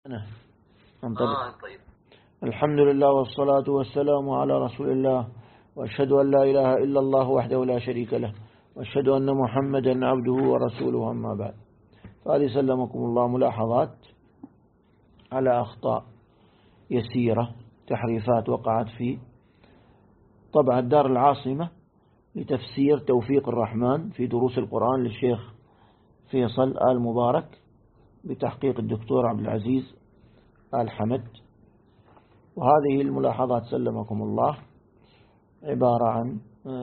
أنا طيب. الحمد لله والصلاة والسلام على رسول الله، وأشهد أن لا إله إلا الله وحده لا شريك له، وأشهد أن محمدا عبده ورسوله، أما بعد. فهذه سلمكم الله ملاحظات على أخطاء يسيرة، تحريفات وقعت في طبعة دار العاصمة لتفسير توفيق الرحمن في دروس القرآن للشيخ فيصل آل مبارك بتحقيق الدكتور عبد العزيز آل حمد. وهذه الملاحظات سلمكم الله عبارة عن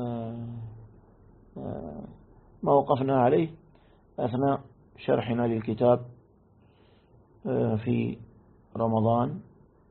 ما وقفنا عليه أثناء شرحنا للكتاب في رمضان.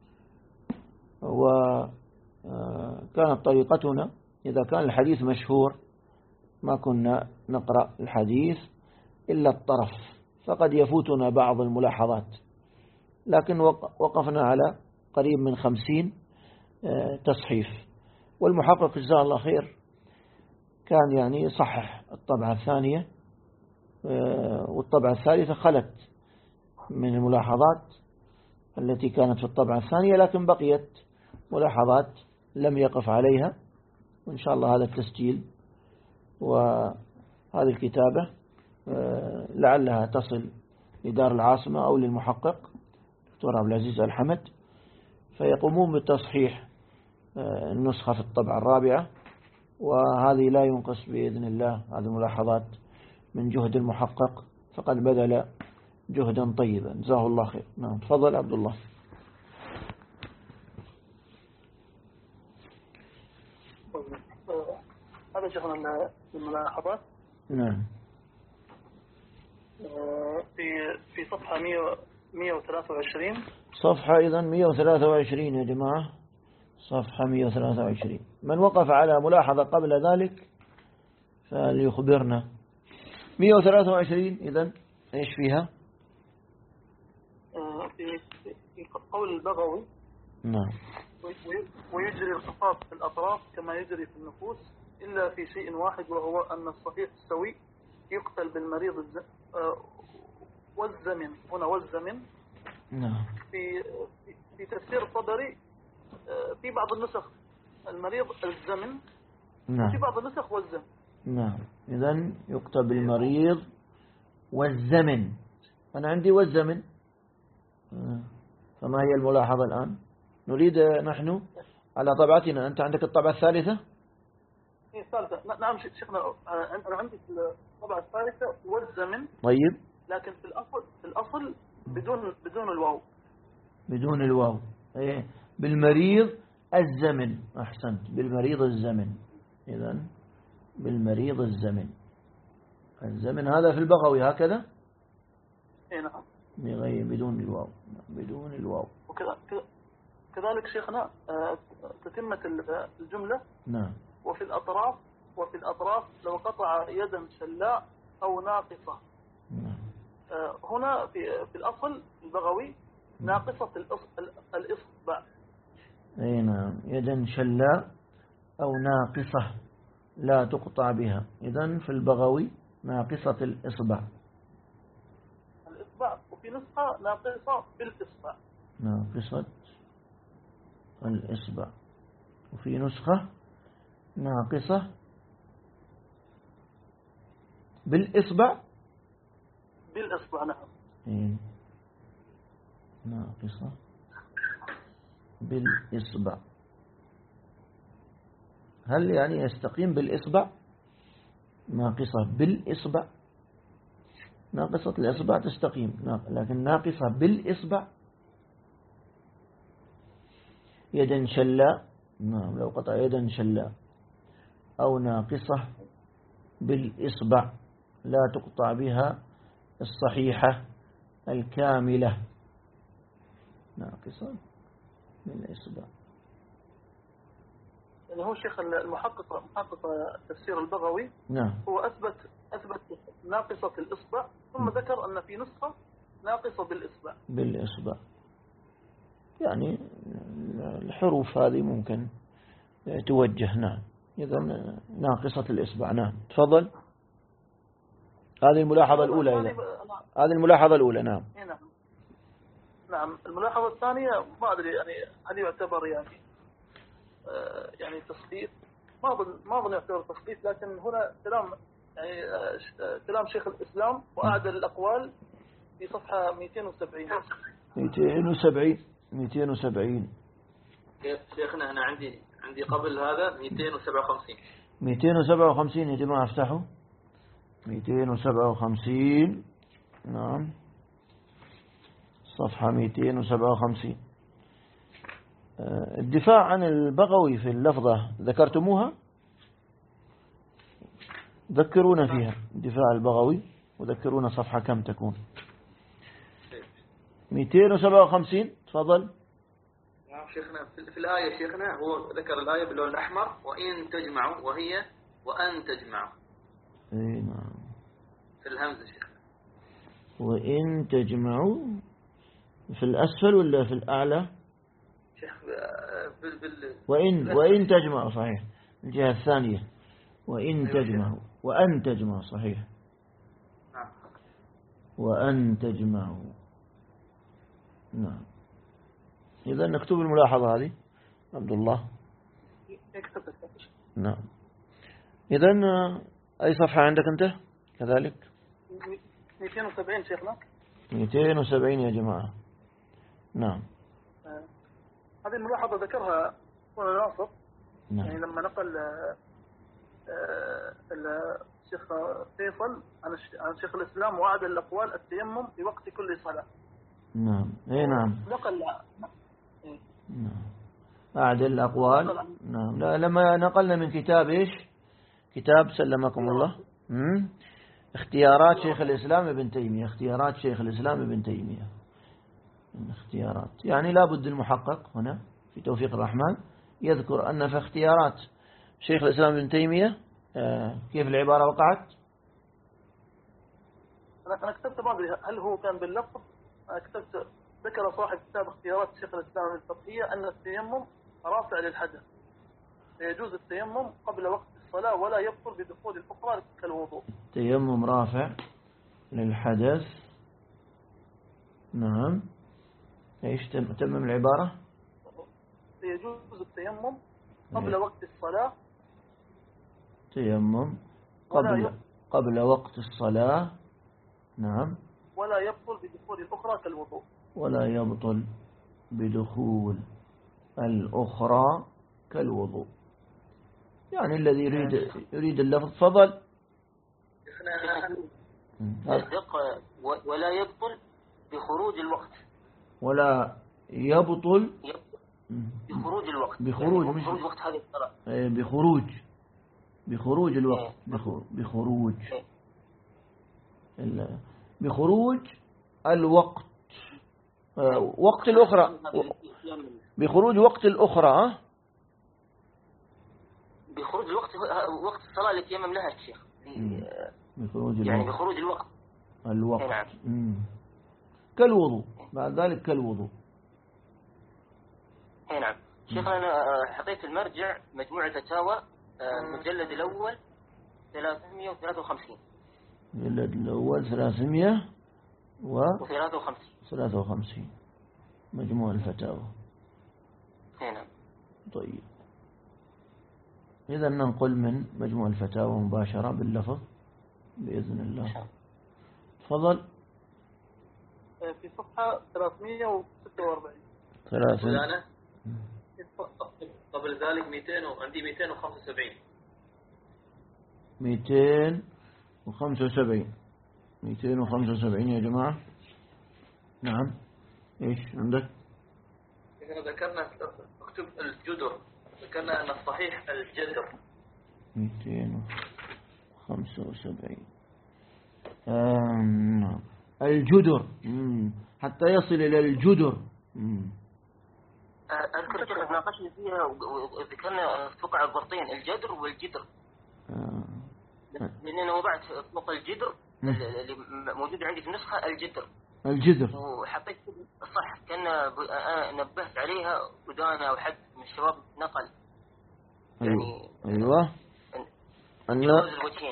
وكانت طريقتنا إذا كان الحديث مشهور ما كنا نقرأ الحديث إلا الطرف، فقد يفوتنا بعض الملاحظات، لكن وقفنا على قريب من 50 تصحيف. والمحقق جزاه الله خير كان يعني يصحح الطبعة الثانية، والطبعة الثالثة خلت من الملاحظات التي كانت في الطبعة الثانية، لكن بقيت ملاحظات لم يقف عليها. وإن شاء الله هذا التسجيل وهذه الكتابة لعلها تصل لدار العاصمة أو للمحقق دكتور عبد العزيز آل حمد، فيقومون بتصحيح النسخة في الطبعة الرابعة. وهذه لا ينقص بإذن الله هذه الملاحظات من جهد المحقق، فقد بذل جهدا طيبا جزاه الله خير. نعم، تفضل عبد الله. هذا شيخنا الملاحظات. نعم. في صفحة 123. صفحة إذن 123 يا جماعة، صفحة 123. من وقف على ملاحظة قبل ذلك فليخبرنا. 123 إذن إيش فيها؟ في قول البغوي. نعم. ويجري الخطاب في الأطراف كما يجري في النفوس إلا في شيء واحد، وهو أن الصحيح السوي يقتل بالمريض والزمن. هنا والزمن. نعم. في تفسير الطبري في بعض النسخ المريض الزمن، نعم. في بعض النسخ والزمن. نعم، إذن يكتب المريض والزمن. أنا عندي والزمن، فما هي الملاحظة الآن؟ نريد نحن على طبعتنا. أنت عندك الطبعة الثالثة؟ هي الثالثة. نعم شيخنا، أنا عندي في الطبعة الثالثة والزمن. طيب. لكن في الأصل بدون الواو. بدون الواو. إيه، بالمريض الزمن. أحسنت، بالمريض الزمن. إذن بالمريض الزمن. الزمن هذا في البغوي هكذا. إيه نعم. بدون الواو. بدون الواو. كذلك شيخنا تتمة الجملة. نعم. وفي الأطراف لو قطع يدا شلاء أو ناقصة. نعم. هنا في الأصل البغوي ناقصة الإصبع. أي نعم، يدا شلاء أو ناقصة لا تقطع بها. إذن في البغوي ناقصة الإصبع. وفي نسخة ناقصة بالإصبع. ناقصة الإصبع. وفي نسخة ناقصة بالإصبع. بالإصبع نعم. إيه. ناقصة بالإصبع. هل يعني يستقيم بالإصبع؟ ناقصة بالإصبع. ناقصة الإصبع تستقيم، لكن ناقصة بالإصبع. يدا شلاء. نعم، لو قطع يدا شلاء أو ناقصة بالإصبع لا تقطع بها الصحيحة الكاملة. ناقصة بالإصبع. يعني هو الشيخ محقق تفسير البغوي. نعم. هو أثبت ناقصة الإصبع، ثم ذكر أن في نسخة ناقصة بالإصبع. بالإصبع. يعني الحروف هذه ممكن توجه. نعم. إذا ناقصة الإصبع. نعم، تفضل. هذه الملاحظة الأولى. هذه الملاحظة الأولى. نعم. نعم. الملاحظة الثانية ما أدري يعني هل يعتبر يعني تسقيط، ما أظن يعتبر تسقيط، لكن هنا كلام يعني كلام شيخ الإسلام وأعدل الأقوال في صفحة 270. 270 شيخنا هنا عندي قبل هذا 257 يا جماعة افتحوا 257. نعم صفحة 257. الدفاع عن البغوي في اللفظة ذكرتموها؟ ذكرونا فيها دفاع البغوي، وذكرونا صفحة كم تكون. 257 تفضل. نعم شيخنا في الآية شيخنا هو ذكر الآية باللون الأحمر وإن تجمعوا وهي وأن تجمعوا. اي نعم في الهمزة شيخنا. وإن تجمعوا في الأسفل ولا في الأعلى؟ شيخ وإن تجمعوا صحيح الجهة الثانية. وإن تجمعوا وأن تجمعوا صحيح. نعم. وأن تجمعوا. نعم. إذا نكتب الملاحظة هذه عبد الله. نعم. إذا أي صفحة عندك أنت كذلك؟ 270 شيخنا. 270 يا جماعة. نعم. هذه الملاحظة ذكرها هنا ناصر. نعم. يعني لما نقل الشيخ فيصل عن شيخ الإسلام وأعدل الأقوال التيمم في وقت كل صلاة. نعم. اي نعم. نقل. نعم. أعدل الأقوال. نعم. لما نقلنا من كتاب إيش؟ كتاب سلمكم الله. اختيارات شيخ الإسلام ابن تيمية. اختيارات شيخ الإسلام ابن تيمية. اختيارات يعني لابد المحقق هنا في توفيق الرحمن يذكر أن في اختيارات شيخ الإسلام ابن تيمية كيف العبارة وقعت؟ أنا كتبت بعض، هل هو كان باللفظ؟ أنا كتبت ذكر صاحب كتاب اختيارات شيخ الإسلام الفقهية أن التيمم رافع للحدث، فيجوز التيمم قبل وقت الصلاة ولا يبطل بدخول الأخرى كالوضوء. التيمم رافع للحدث. نعم. ايش تمم العبارة؟ يجوز التيمم قبل وقت الصلاة. تيمم قبل وقت الصلاة. نعم. ولا يبطل بدخول الأخرى كالوضوء. ولا يبطل بدخول الأخرى كالوضوء. يعني الذي يريد اللفظ فضل. ولا يبطل بخروج الوقت. ولا يبطل بخروج الوقت. بخروج يعني مش بخروج وقت هذه الصلاة. بخروج الوقت. بخروج الوقت. وقت الأخرى. بخروج وقت الأخرى. بخروج الوقت وقت الصلاة اللي يتيمم لها الشيخ. بخروج يعني بخروج الوقت. نعم. كالوضوء. بعد ذلك كالوضوء. نعم. شيخنا أنا حطيت المرجع مجموعة فتاوى المجلد الأول 353. المجلد الأول 353 مجموع الفتاوى. نعم. طيب إذا ننقل من مجموع الفتاوى مباشرة باللفظ بإذن الله. تفضل. في صفحة 346. قبل ذلك 200 عندي 275. 275 يا جماعة. نعم. إيش عندك؟ إذا ذكرنا اكتب الجدر، ذكرنا أن الصحيح الجدر. 275. نعم. الجدر حتى يصل إلى الجدر. أذكر كيف ناقشنا فيها وذكرنا فقع الضبطين الجدر والجدر. لأننا وضعت فوق الجدر اللي موجود عندي في النسخة الجدر. وحطيت صح كان نبهت عليها ودانا وحد من الشباب نقل. يعني أيوة.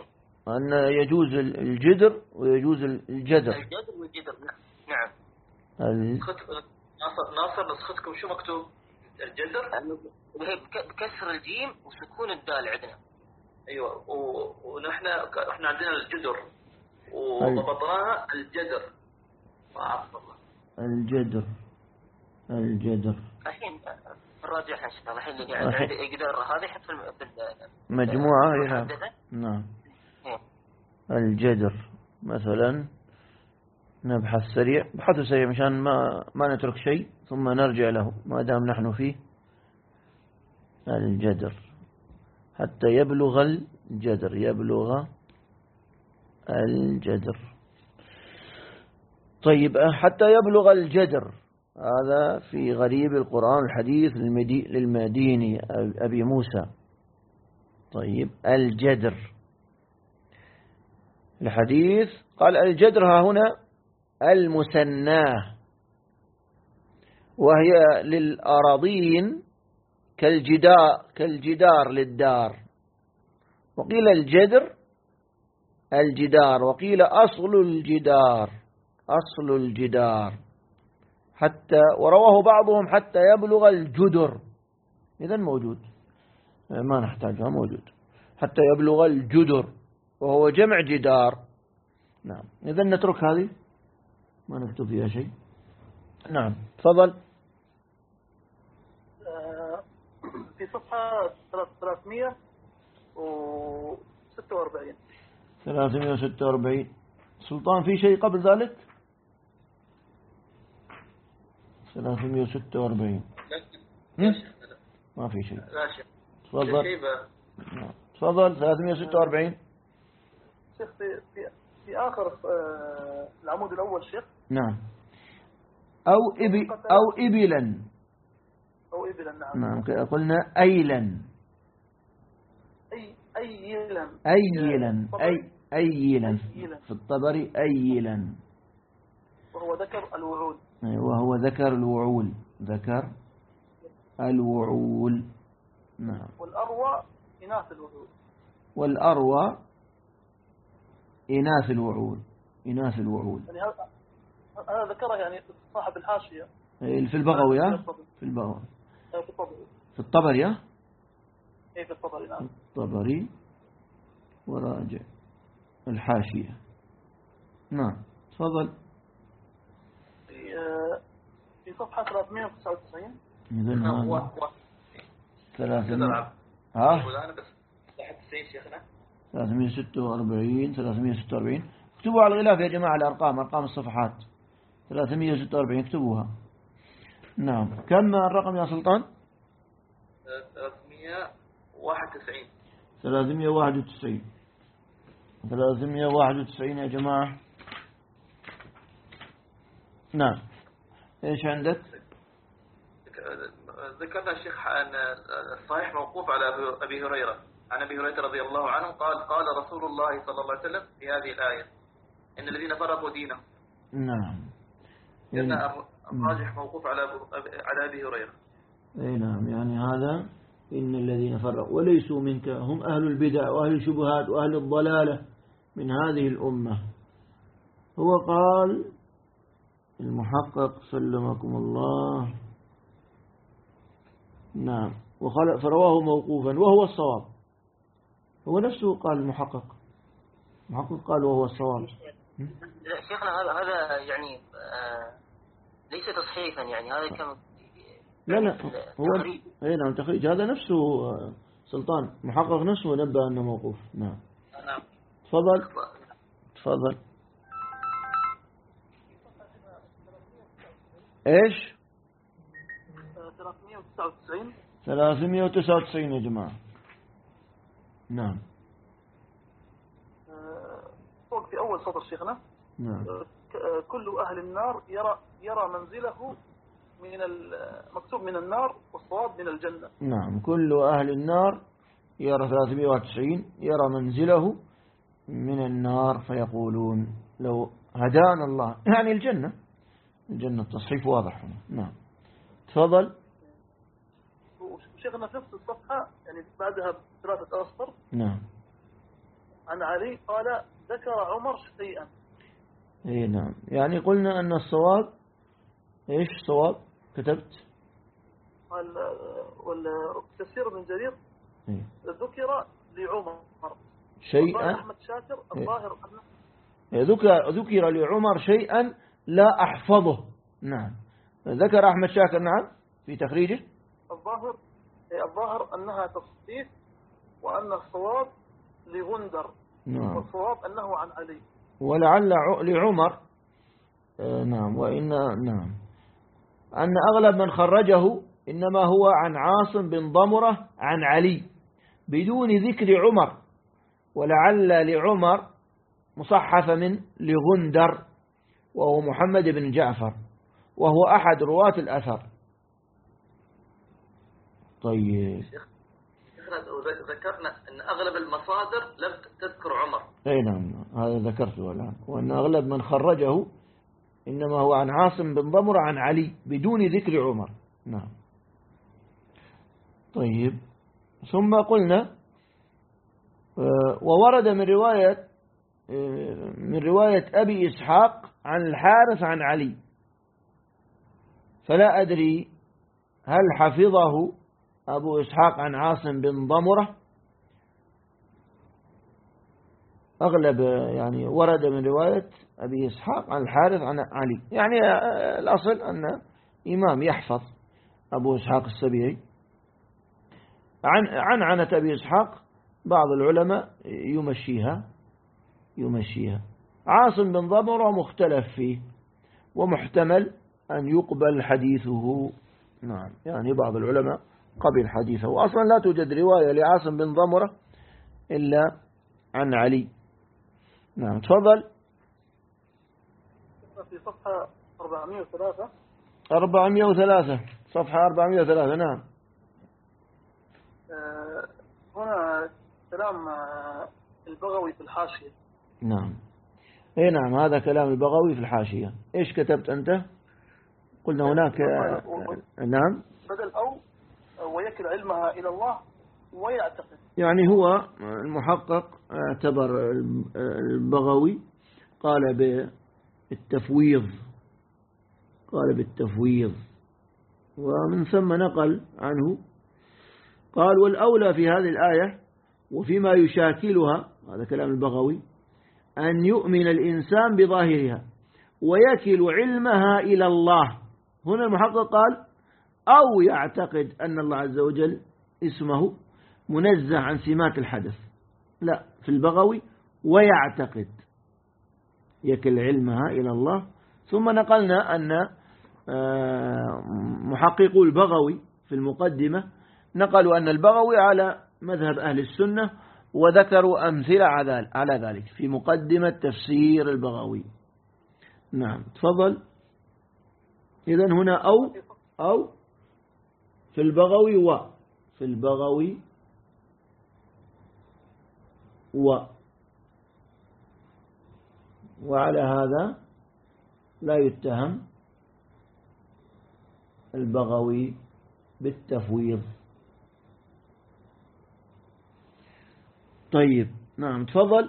أن يجوز الجدر ويجوز الجدر. الجدر والجدر. نعم. ناصر نسختكم شو مكتوب؟ الجذر بكسر الجيم وسكون الدال عندنا. ايوه ونحن احنا عندنا الجدر وضبطناها الجدر. ما اعرف والله. الجدر الحين نراجعها ان شاء الله. الحين اللي قاعد يقدر هذا يحط في مجموعة. نعم. الجدر مثلا نبحث سريع، بحثوا سريع مشان ما نترك شيء ثم نرجع له ما دام نحن فيه. الجدر حتى يبلغ الجدر. طيب حتى يبلغ الجدر هذا في غريب القرآن الحديث للمديني أبي موسى. طيب الجدر الحديث قال الجدر ها هنا المثناه، وهي للأراضين كالجدار للدار، وقيل الجدار وقيل أصل الجدار حتى، ورواه بعضهم حتى يبلغ الجدر. إذن موجود ما نحتاجها، موجود حتى يبلغ الجدر وهو جمع جدار. نعم إذن نترك هذه ما نكتب فيها شيء. نعم تفضل. في صفحة 346 سلطان في شيء قبل ذلك؟ 346 ما في شيء. تفضل 346 شيخ. في آخر العمود الأول شيخ. نعم أو إبلا. نعم قلنا أيلا. أيلا في الطبري أيلا، وهو ذكر الوعول. نعم. والأروى إناث الوعول. يعني هذا ذكره يعني صاحب الحاشية في البغوي. في الطبري نعم. الطبري وراجع الحاشية. نعم تفضل. في صفحة 399 إذن هذا 346 اكتبوا على الغلاف يا جماعة أرقام الصفحات 346 اكتبوها. نعم كم الرقم يا سلطان؟ 391 يا جماعة. نعم ايش عندك؟ ذكرنا الشيخ أن الصحيح موقوف على أبي هريرة، عن أبي هريرة رضي الله عنه قال رسول الله صلى الله عليه وسلم في هذه الآية إن الذين فرقوا دينهم. نعم الراجح موقوف على أبي هريرة. اي نعم، يعني هذا إن الذين فرقوا وليسوا منك هم أهل البدع وأهل الشبهات وأهل الضلالة من هذه الأمة. هو قال المحقق سلمكم الله. نعم فرواه موقوفا وهو الصواب. هو نفسه قال المحقق قال وهو الصواب. شيخنا هذا يعني ليس تصحيفا، يعني هذا كم لا هو نعم تخريج. هذا نفسه سلطان محقق نفسه نبأ أنه موقوف. نعم تفضل. ايش 399 يا جماعة. نعم فوق في أول سطر شيخنا. نعم كل أهل النار يرى منزله مكتوب من النار والصواب من الجنة. نعم كل أهل النار يرى 391 يرى منزله من النار فيقولون لو هدانا الله، يعني الجنة تصحيف واضح هنا. نعم تفضل. وشيخنا في نفس الصفحة يعني بعدها ب3 أسطر. نعم عن علي قال ذكر عمر شيئا. اي نعم، يعني قلنا أن الصواب إيش صواب كتبت؟ والكثير من جرير ذكر لعمر شيئا. أحمد شاكر الظاهر ذكر لعمر شيئا لا أحفظه. نعم ذكر أحمد شاكر نعم في تخريجه الظاهر أنها تصحيح وأن الصواب لغندر. نعم. والصواب أنه عن علي ولعل لعمر. نعم نعم أن أغلب من خرجه إنما هو عن عاصم بن ضمرة عن علي بدون ذكر عمر، ولعل لعمر مصحف من لغندر وهو محمد بن جعفر وهو أحد رواة الأثر. طيب ذكرنا أن أغلب المصادر لم تذكر عمر. أي نعم هذا ذكرته الآن، وأن أغلب من خرجه إنما هو عن عاصم بن ضمرة عن علي بدون ذكر عمر. نعم. طيب ثم قلنا وورد من رواية أبي إسحاق عن الحارث عن علي، فلا أدري هل حفظه أبو إسحاق عن عاصم بن ضمرة. أغلب يعني ورد من رواية أبي إسحاق عن الحارث عن علي، يعني الأصل أن إمام يحفظ أبو إسحاق السبيعي عن عنة أبي إسحاق بعض العلماء يمشيها. عاصم بن ضمرة مختلف فيه ومحتمل أن يقبل حديثه. نعم يعني بعض العلماء قبل حديثه، وأصلا لا توجد رواية لعاصم بن ضمرة إلا عن علي. نعم تفضل. في صفحة 403 صفحة 403. نعم. هنا كلام البغوي في الحاشية. نعم اي نعم هذا كلام البغوي في الحاشية. ايش كتبت انت؟ قلنا هناك نعم بدل أو ويكل علمها إلى الله ويعتقد، يعني هو المحقق اعتبر البغوي قال بالتفويض ومن ثم نقل عنه قال والأولى في هذه الآية وفيما يشاكلها، هذا كلام البغوي، أن يؤمن الإنسان بظاهرها ويكل علمها إلى الله. هنا المحقق قال أو يعتقد أن الله عز وجل اسمه منزه عن سمات الحدث. لا، في البغوي ويعتقد يكل علمها إلى الله. ثم نقلنا أن محققو البغوي في المقدمة نقلوا أن البغوي على مذهب أهل السنة وذكروا أمثلة على ذلك في مقدمة تفسير البغوي. نعم تفضل. إذن هنا أو في البغوي وعلى هذا لا يتهم البغوي بالتفويض. طيب نعم تفضل.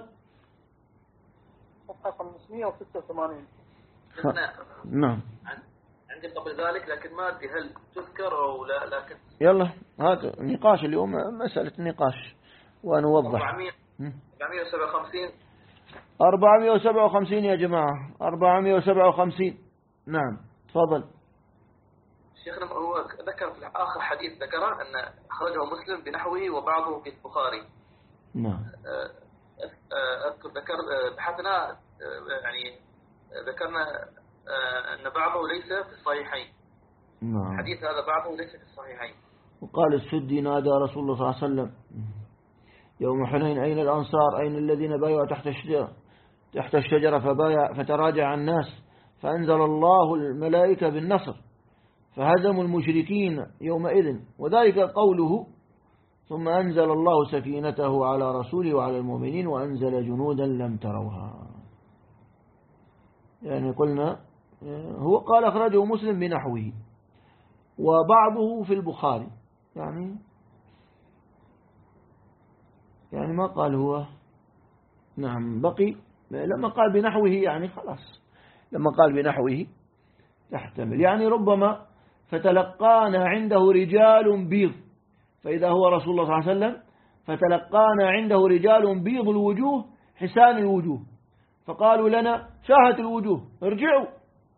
صفحة 586. نعم عندي قبل ذلك لكن ما أدري هل تذكر أو لا، لكن يلا هذا نقاش اليوم، مسألة نقاش ونوضح. 457 يا جماعة 457. نعم تفضل. شيخنا هو ذكر في آخر حديث ذكره أن أخرجه مسلم بنحوه وبعضه في البخاري. نعم. ذكر بحثنا يعني ذكرنا أن بعضه ليس في الصحيحين. نعم. الحديث هذا بعضه ليس في الصحيحين. وقال السدي نادى رسول الله صلى الله عليه وسلم يوم حنين أين الأنصار أين الذين بايعوا تحت الشجرة فتراجع الناس فأنزل الله الملائكة بالنصر فهزموا المشركين يومئذ، وذلك قوله ثم أنزل الله سكينته على رسوله وعلى المؤمنين وأنزل جنودا لم تروها. يعني قلنا هو قال أخرجه مسلم بنحوه وبعضه في البخاري، يعني ما قال هو. نعم بقي لما قال بنحوه يعني خلاص، لما قال بنحوه تحتمل، يعني ربما فتلقانا عنده رجال بيض، فإذا هو رسول الله صلى الله عليه وسلم فتلقانا عنده رجال بيض الوجوه حسان الوجوه، فقالوا لنا شاهت الوجوه ارجعوا،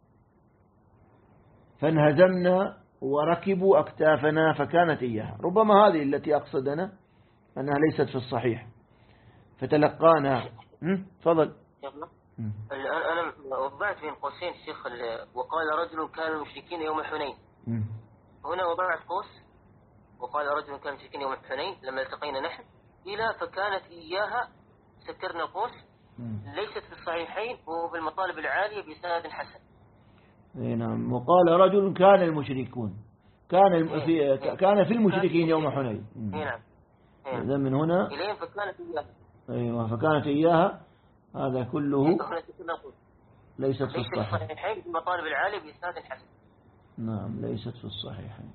فانهزمنا وركبوا أكتافنا فكانت إياها. ربما هذه التي أقصدنا أنها ليست في الصحيح. فتلقانا تفضل. أنا وضعت بين قوسين الشيخ وقال رجل كان المشركين يوم حنين. هنا وضعت قوس وقال رجل كان المشركين يوم حنين لما التقينا نحن إلى فكانت إياها، سكرنا قوس ليست في الصحيحين وهو في المطالب العالية بإسناد حسن. نعم. وقال رجل كان المشركون كان في المشركين يوم حنين. نعم. إذا من هنا إليهم فكانت إياها. أيوة فكانت إياها، هذا كله ليست في الصحيحين في المطالب العالية بإسناد حسن. نعم ليست في الصحيحين.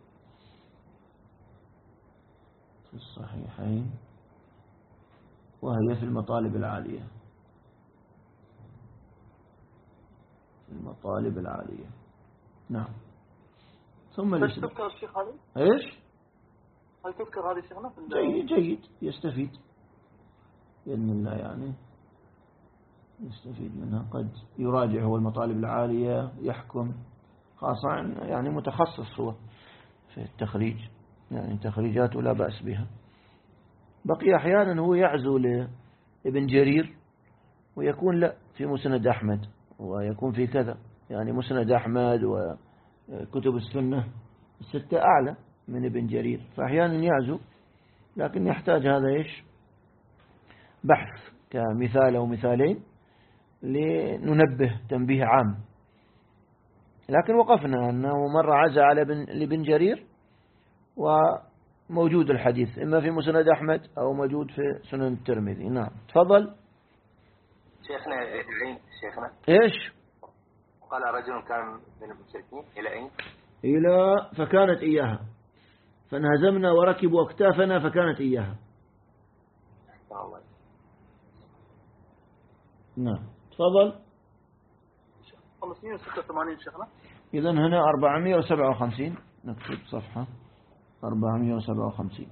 في الصحيحين وهي في المطالب العالية. في المطالب العالية. نعم. ثم هل تذكر الشيخ هذه؟ ايش؟ هل تذكر هذه شيخنا؟ جيد يستفيد بإذن الله، يعني يستفيد منها. قد يراجع هو المطالب العالية يحكم، خاصة يعني متخصص هو في التخريج، يعني تخريجاته لا بأس بها. بقي أحيانا هو يعزو لابن جرير ويكون لا في مسند أحمد ويكون في كذا، يعني مسند أحمد وكتب السنة الستة أعلى من ابن جرير، فأحيانا يعزو، لكن يحتاج هذا إيش بحث كمثال أو مثالين لننبه تنبيه عام. لكن وقفنا أنه مرة عزى على ابن جرير وموجود الحديث إما في مسند أحمد أو موجود في سنن الترمذي. نعم تفضل شيخنا. العين شيخنا إيش؟ قال رجل كان من المشركين إلى أين؟ إلى فكانت إياها، فانهزمنا وركبوا أكتافنا فكانت إياها. الله. نعم تفضل. 586 شيخنا. إذن هنا 457 نكتب صفحة 457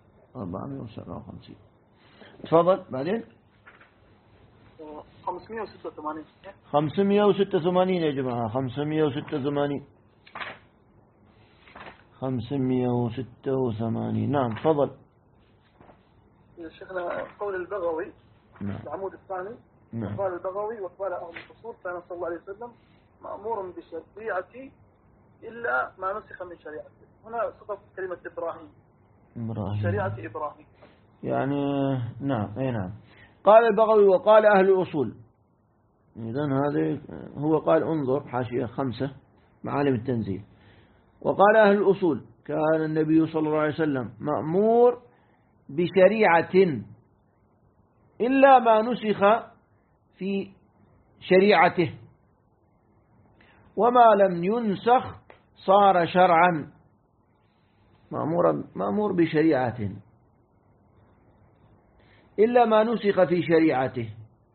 تفضل. بعدين 586 يا جماعة، 586. نعم تفضل. شيخنا قول البغوي العمود الثاني. قال البغوي وقال أهل الأصول كان صلى الله عليه وسلم مأمور بشريعتي إلا ما نسخ من شريعته. هنا صدق كلمة إبراهيم. شريعة إبراهيم يعني نعم أي نعم. قال البغوي وقال أهل الأصول. إذن هذا هو قال انظر حاشية 5 معالم التنزيل. وقال أهل الأصول كان النبي صلى الله عليه وسلم مأمور بشريعة إلا ما نسخ في شريعته، وما لم ينسخ صار شرعا. مأمور بشريعة إلا ما نسخ في شريعته.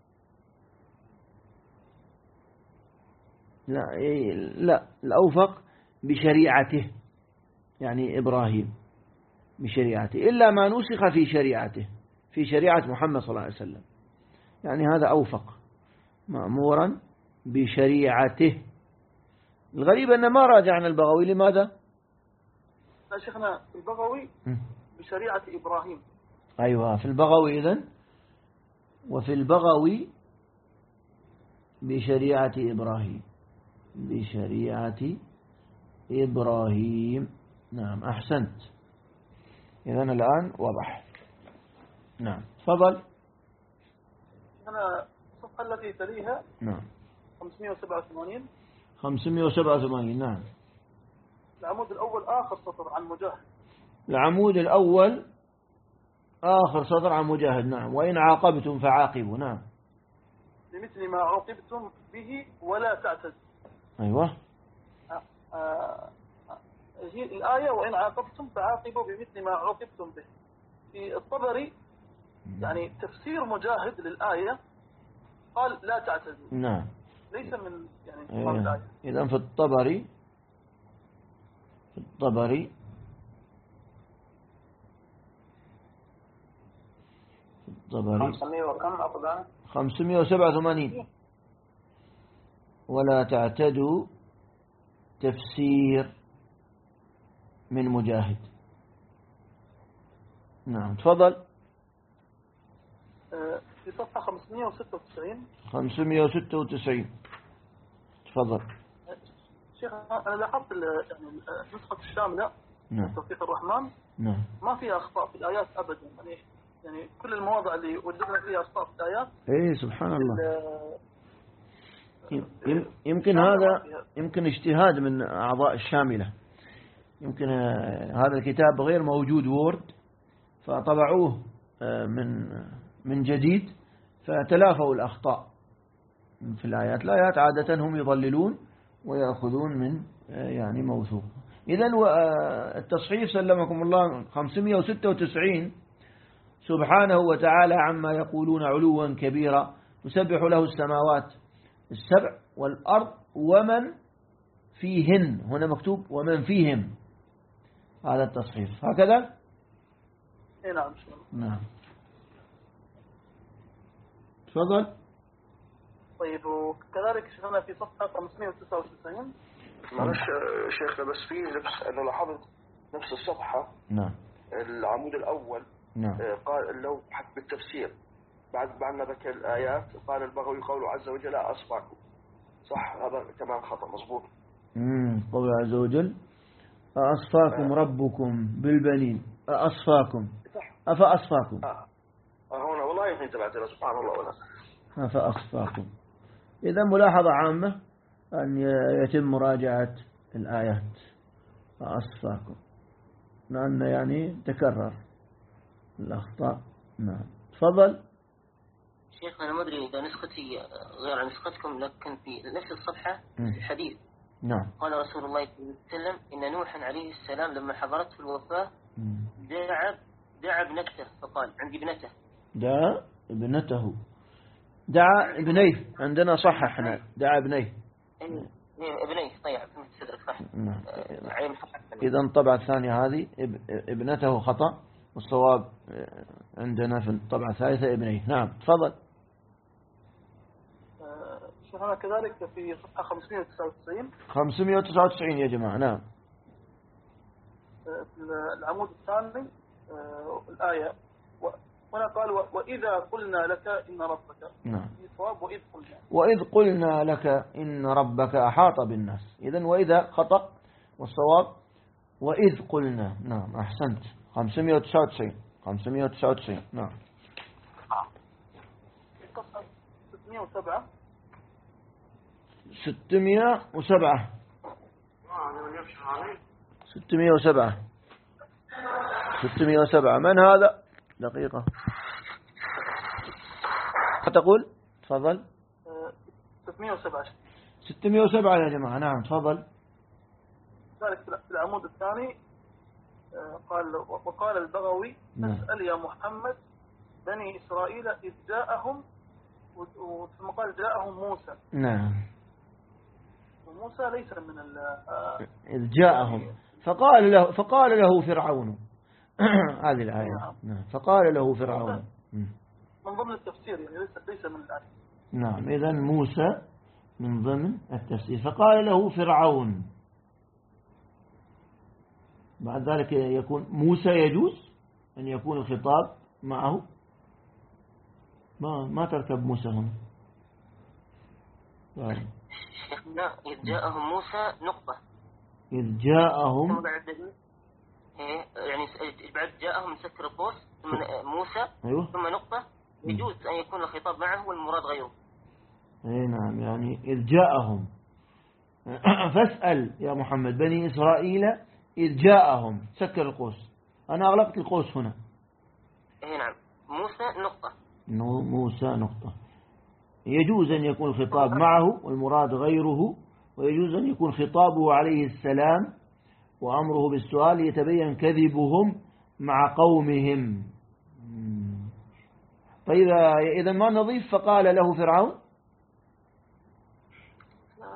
لا الأوفق بشريعته، يعني إبراهيم بشريعته إلا ما نسخ في شريعته، في شريعة محمد صلى الله عليه وسلم، يعني هذا أوفق. مأمورا بشريعته. الغريب أن ما راجعنا البغوي. لماذا؟ لا شيخنا البغوي بشريعة إبراهيم. أيوة في البغوي إذن، وفي البغوي بشريعة إبراهيم. بشريعة إبراهيم. نعم أحسنت. إذن الآن وضح. نعم تفضل. أنا الصفحة التي تليها نعم 587. نعم. العمود الأول آخر سطر عن مجاهد. العمود الأول آخر سطر عن مجاهد. نعم. وإن عاقبتم فعاقبوا. نعم. بمثل ما عوقبتم به ولا تعتدوا. أيوة. هي الآية وإن عاقبتم فعاقبوا بمثل ما عوقبتم به. في الطبري يعني تفسير مجاهد للآية قال لا تعتدوا. نعم. ليس من يعني بعض الآية. إذن في الطبري 500 وكم أقدام 587. ولا تعتدوا تفسير من مجاهد. نعم تفضل. في صفحة 596 596 تفضل. شيخ أنا لاحظت يعني نسخة الشاملة نعم. توفيق الرحمن نعم. ما فيها أخطاء في الآيات أبدا، يعني كل المواضع اللي وجدنا فيها أخطاء في الآيات. إيه سبحان الله. يمكن هذا يمكن اجتهاد من أعضاء الشاملة. يمكن هذا الكتاب غير موجود وورد، فطبعوه من جديد فتلافوا الأخطاء في الآيات. الآيات عادة هم يضللون ويأخذون من يعني موثوق. إذن التصحيف سلمكم الله 596 سبحانه وتعالى عما يقولون علوا كبيرا، يسبح له السماوات السبع والأرض ومن فيهن. هنا مكتوب ومن فيهم، هذا التصحيف هكذا. نعم. نعم تفضل. طيب وكذلك شفنا في صفحة 599 معلش شيخنا بس في نفس أنا لاحظت نفس الصفحة. نعم. العمود الأول. نعم. قال لو حسب التفسير بعد ما ذكر الآيات قال البغوي قوله عز وجل أصفاكم. صح هذا كمان خطأ مظبوط. قوله عز وجل أصفاكم ربكم بالبنين أصفاكم أفأصفاكم. هنا والله يمكن تبعت سبحان الله ولا أفأصفاكم. إذا ملاحظة عامة أن يتم مراجعة الآيات أصفاكم، لأن يعني تكرر الأخطاء. نعم تفضل. شيخ أنا ما أدري إذا نسختي غير عن نسختكم، لكن في نفس الصفحة في الحديث نعم. قال رسول الله صلى الله عليه وسلم إن نوحا عليه السلام لما حضرته الوفاة دعا ابنته، فقال عندي ابنته. دعا ابنيه عندنا صححنا دعا ابنيه. ابنيه طيب صدرك صح. إذا الطبعة الثانية هذه ابنته خطأ، والصواب عندنا في الطبعة الثالثة ابنيه. نعم تفضل. شوفنا كذلك في صفحة 599 يا جماعة. نعم. العمود الثاني الآية هنا قال وإذا قلنا لك إن ربك. نعم. الصواب وإذ قلنا لك إن ربك أحاط بالناس. إذن وإذا خطأ، والصواب وإذ قلنا. نعم أحسنت. 599. نعم. 607 607 من هذا؟ دقيقة تقول تفضل. 607 يا جماعة. نعم تفضل. ذلك في العمود الثاني قال وقال البغوي اسأل يا محمد بني إسرائيل إذ جاءهم، وثم قال جاءهم موسى. نعم. وموسى ليس من إذ جاءهم فقال له فرعون. هذه الآية. نعم. فقال له فرعون من ضمن التفسير يعني ليس من الآية. نعم. إذن موسى من ضمن التفسير. فقال له فرعون. بعد ذلك يكون موسى يجوز أن يكون الخطاب معه. ما تركب موسى هنا. شيخنا إذ جاءهم موسى نقطة. إذ جاءهم يعني بعد جاءهم مسكر القوس ثم موسى. أيوه. ثم نقطة. يجوز أن يكون الخطاب معه والمراد غيره. أي نعم. يعني إذ جاءهم فاسأل يا محمد بني إسرائيل إذ جاءهم سكر القوس. أنا أغلقت القوس هنا. نعم. موسى نقطة. موسى نقطة. يجوز أن يكون الخطاب معه والمراد غيره، ويجوز أن يكون خطابه عليه السلام وأمره بالسؤال يتبين كذبهم مع قومهم. طيب إذا ما نضيف فقال له فرعون.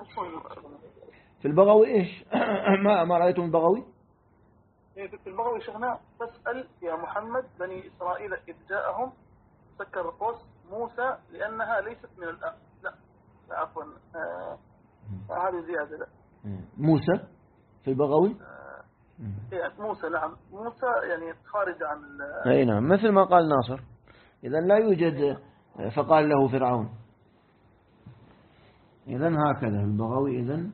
في البغوي إيش؟ ما رأيتم البغوي؟ في البغوي شيخنا فاسأل يا محمد بني إسرائيل إذ جاءهم سكر القوس موسى لأنها ليست من الآن. لا عفوا هذه زيادة. لا موسى في البغوي موسى. نعم موسى يعني خارج عن أي نعم، مثل ما قال ناصر. إذا لا يوجد فقال له فرعون. إذا هكذا البغوي. إذا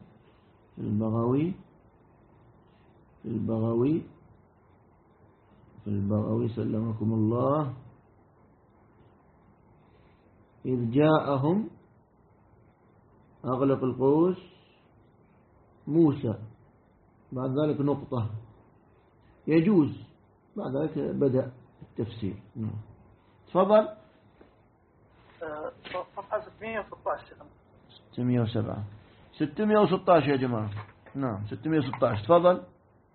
البغوي سلمكم الله إذ جاءهم أغلق القوس موسى، بعد ذلك نقطة يجوز، بعد ذلك بدأ التفسير. تفضل. صفحة 616 607 616 يا جماعة. نعم 616. تفضل.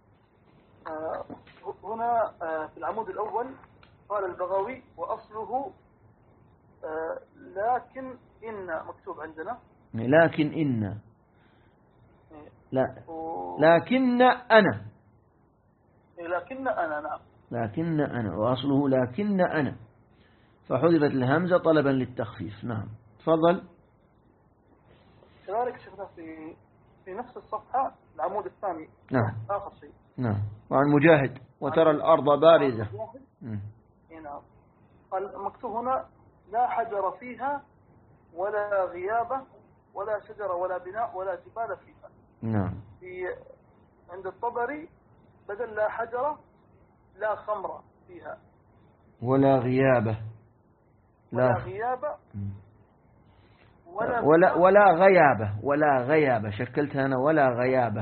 هنا في العمود الأول قال البغوي وأصله لكن إن مكتوب عندنا لكن إن لا لكن أنا نعم لكن أنا وأصله لكن أنا فحذفت الهمزة طلبا للتخفيف. نعم تفضل. كذلك شفنا في نفس الصفحة العمود الثاني. نعم آخر شيء. نعم وعن مجاهد وترى الأرض بارزة. نعم قال مكتوب هنا لا حجر فيها ولا غيابة ولا شجر ولا بناء ولا جبال فيها. نعم. عند الطبري بدل لا حجر لا خمر فيها ولا غيابة ولا غيابة ولا غيابة شكلتها أنا ولا غيابة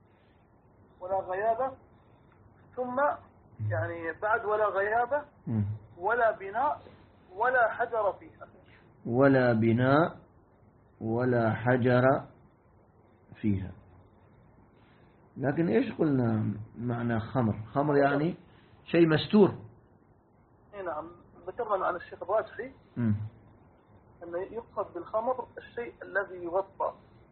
ثم يعني بعد ولا غيابة ولا بناء ولا حجر فيها. ولا بناء ولا حجر فيها. لكن إيش قلنا معنى خمر يعني شيء مستور. نعم ذكرنا عن الشيخ الراجحي أنه يقصد بالخمر الشيء الذي يغطى.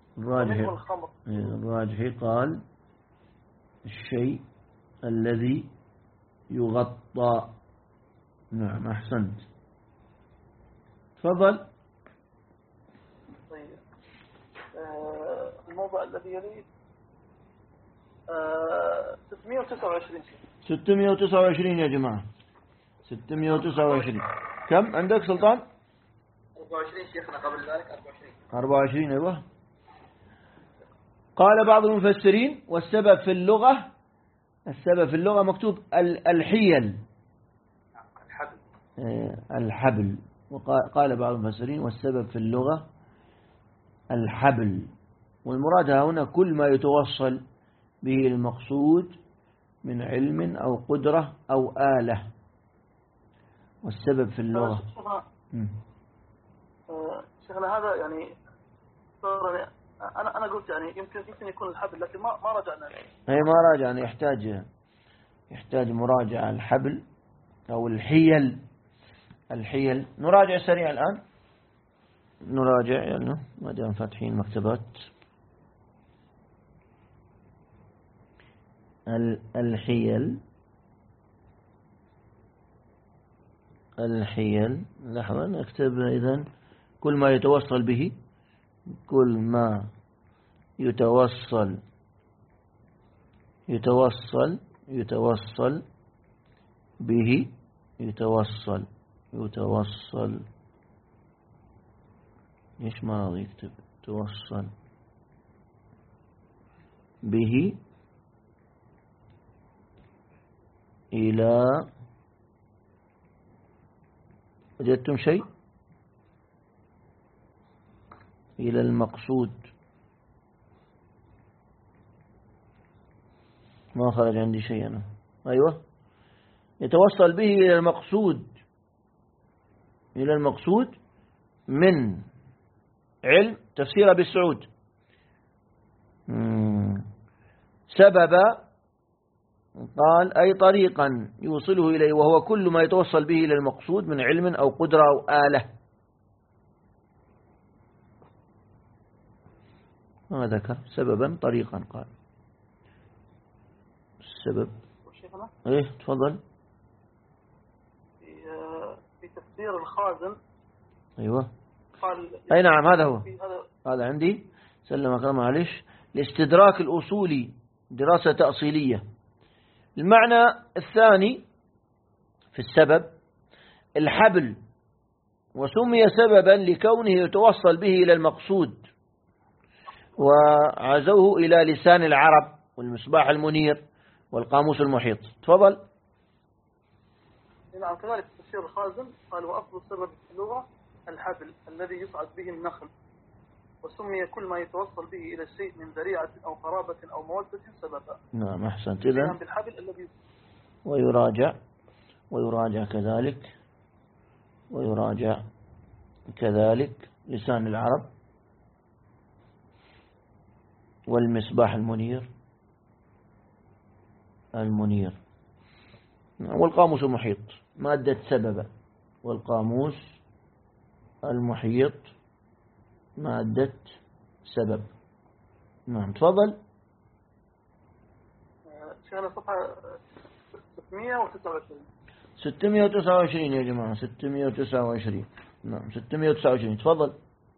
الراجحي قال الشيء الذي يغطى. نعم أحسنت. تفضل. طيب الموضوع الذي يلي 629 يا جماعة. 629. كم عندك سلطان؟ 24 شيخنا قبل ذلك 24. أيوة. قال بعض المفسرين والسبب في اللغة مكتوب الحيل الحبل. وقال بعض المفسرين والسبب في اللغة الحبل، والمراد هنا كل ما يتوصل به المقصود من علم أو قدرة أو آلة. والسبب في اللغة شيخنا هذا يعني أنا قلت يعني يمكن يكون الحبل، لكن ما رجعنا. ما راجعنا. يحتاج مراجعة. الحبل أو الحيل. نراجع سريع الآن. نراجع يعني ما دام فاتحين مكتبات. الحيل لحظة نكتب. إذن كل ما يتوصل به يتوصل به يتوصل إيش ما راضي يكتب توصل به إلى. وجدتم شيء؟ إلى المقصود. ما خرج عندي شيء أنا. أيوة يتوصل به إلى المقصود من علم. تفسير أبي السعود سبب قال أي طريقا يوصله إليه، وهو كل ما يتوصل به إلى المقصود من علم أو قدرة أو آلة. ما ذكر سببا طريقا قال السبب. ايه تفضل. في تفسير الخازن. ايوه قال اي نعم هذا هو، هذا عندي. سلم أكرم معلش. الاستدراك الأصولي دراسة تأصيلية. المعنى الثاني في السبب الحبل، وسمي سببا لكونه يتوصل به إلى المقصود، وعزوه إلى لسان العرب والمصباح المنير والقاموس المحيط. تفضل. نعم كذلك تفسير الخازن قال وأفضل سبب في اللغة الحبل الذي يصعد به النخل، وسمي كل ما يتوصل به إلى الشيء من ذريعة أو قرابة أو مودة سببا. نعم أحسنت. إذن بالحبل الذي ويراجع كذلك لسان العرب والمصباح المنير والقاموس المحيط مادة سبب، والقاموس المحيط مادة سبب. نعم تفضل. شغلة صفحة 629 يا جماعة 629. نعم 629 تفضل.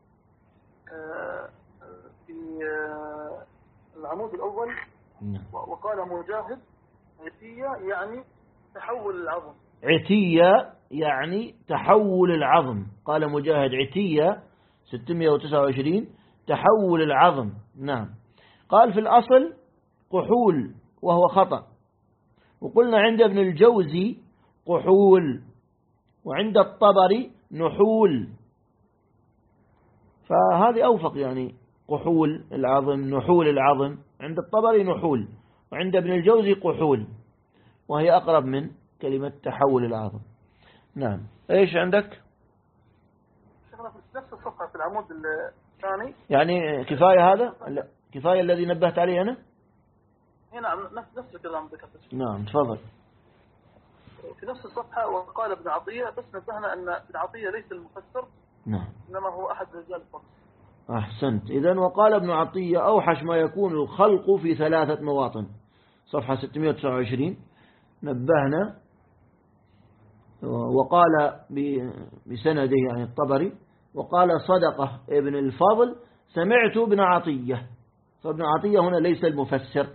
في العمود الأول وقال مجاهد عتية يعني تحول العظم. عتية يعني تحول العظم. قال مجاهد عتية 629 تحول العظم. نعم. قال في الأصل قحول وهو خطأ، وقلنا عند ابن الجوزي قحول، وعند الطبري نحول، فهذه أوفق يعني قحول العظم نحول العظم. عند الطبري نحول، وعند ابن الجوزي قحول، وهي أقرب من كلمة تحول العظم. نعم. إيش عندك؟ شغلة في نفس الصفحة في العمود الثاني. يعني كفاية هذا؟ كفاية الذي نبهت عليه أنا؟ نعم نفس الكلام ذكرته. نعم تفضل. في نفس الصفحة وقال ابن عطية، بس نبهنا أن ابن عطية ليس المفسر. نعم. إنما هو أحد رجال الفضل. أحسنت. إذن وقال ابن عطية أوحش ما يكون الخلق في 3 مواطن. صفحة 629 نبهنا. وقال بسنده يعني الطبري، وقال صدقه ابن الفضل سمعت ابن عطية، فابن عطية هنا ليس المفسر.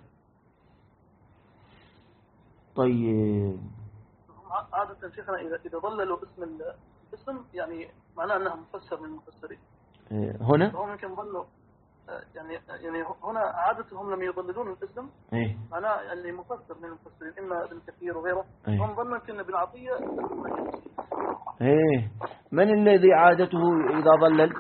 طيب عادة شيخنا إذا ظللوا اسم يعني معناه أنه مفسر من المفسرين. هنا هم يمكن ظلوا يعني هنا عادتهم لم يضللون الاسم معناه يعني مفسر من المفسرين، إما ابن كثير وغيره. هم ظنوا يمكن ابن عطية. من الذي عادته إذا ضلل؟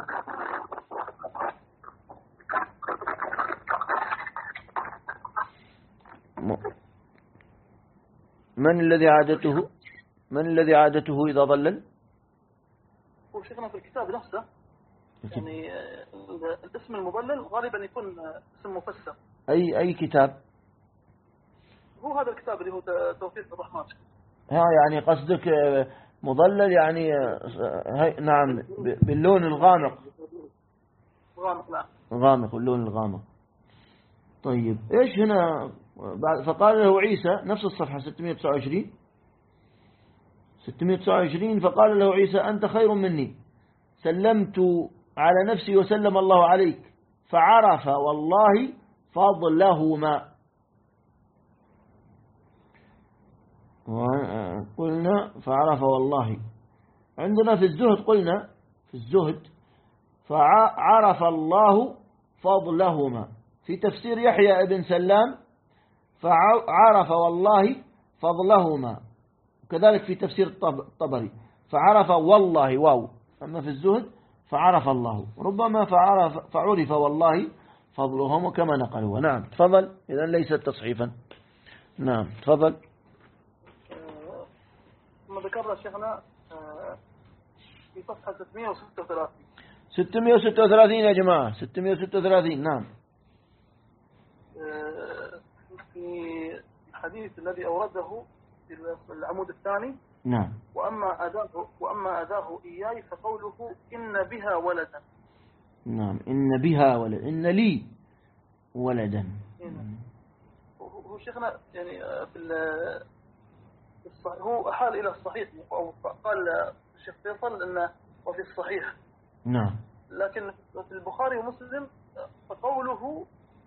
من الذي عادته إذا ضلل؟ هو شيخنا في الكتاب نفسه يعني الاسم المضلل غالبا يكون اسم مفسر. أي كتاب؟ هو هذا الكتاب اللي هو توفيق الرحمن. يعني قصدك مضلل يعني نعم باللون الغامق. غامق اللون الغامق. طيب إيش هنا؟ فقال له عيسى نفس الصفحة 629 فقال له عيسى أنت خير مني، سلمت على نفسي وسلم الله عليك، فعرف والله فضلهما. قلنا فعرف والله. عندنا في الزهد قلنا في الزهد فعرف الله فضلهما. في تفسير يحيى ابن سلام فعرف والله فضلهما، كذلك في تفسير الطبري فعرف والله واو. أما في الزهد فعرف الله، ربما فعرف والله فضلهما كما نقلوا. نعم تفضل. إذن ليست تصحيفا. نعم تفضل. ثم ذكرنا شيخنا في صفحة 636 يا جماعة 636. نعم. في الحديث الذي أورده في العمود الثاني. نعم. وأما أداه إياي فقوله إن بها ولدا. نعم إن بها ولد. إن لي ولدا. هو شيخنا يعني هو أحال إلى الصحيح، أو قال الشيخ فيصل أنه وفي الصحيح. نعم. لكن في البخاري ومسلم فقوله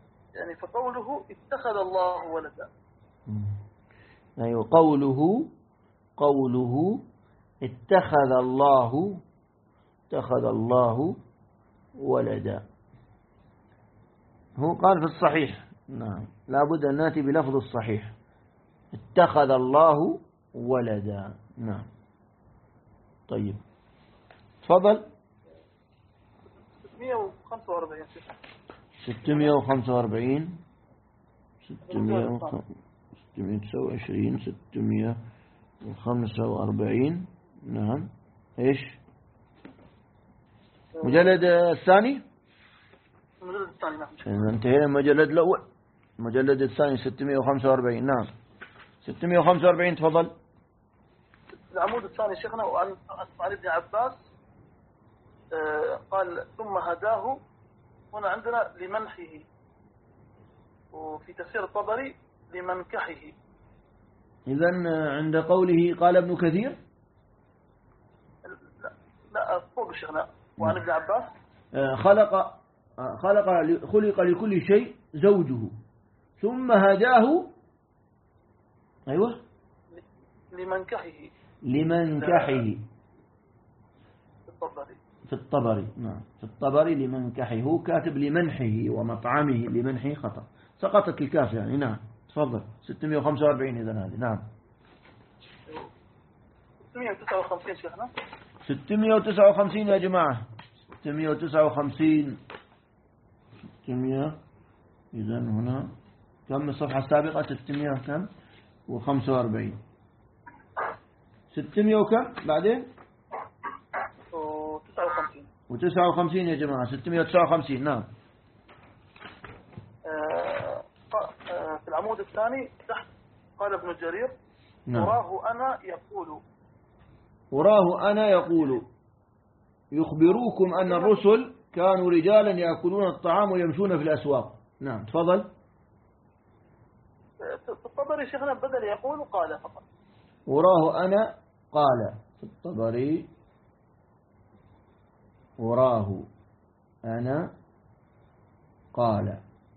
اتخذ الله ولدا. أيوة، قوله اتخذ الله ولدا، هو قال في الصحيح. نعم، لابد أن نأتي بلفظ الصحيح، اتخذ الله ولدا. نعم. طيب تفضل. 645 629 645. نعم. ايش المجلد الثاني؟ المجلد الثاني. نعم. إذا انتهينا المجلد الأول، المجلد الثاني 645. نعم 645. تفضل. العمود الثاني شيخنا، وعن ابن عباس قال ثم هداه. هنا عندنا لمنحه، وفي تفسير الطبري لمنكحه. إذن عند قوله قال ابن كثير لا فوق شيخنا، وعن ابن عباس خلق لكل شيء زوجه ثم هداه. أيوة، لمنكحه في الطبري. نعم في الطبري لمنكحه، هو كاتب لمنحه ومطعمه، لمنحه خطأ، سقطت الكاف يعني. نعم تفضل. 645 إذن هذه. نعم 659 شيخنا. 659 يا جماعة. 659. إذن هنا كم الصفحة السابقة؟ 600 كم و45. 600 وكم بعدين؟ و59 يا جماعة. 659. نعم. في العمود الثاني تحت قال ابن جرير نعم. وراه أنا يقول يخبروكم أن الرسل كانوا رجالا يأكلون الطعام ويمشون في الأسواق. نعم تفضل. في الطبري شيخنا بدل يقول قال فقط. وراه أنا قال في الطبري، وراه أنا قال،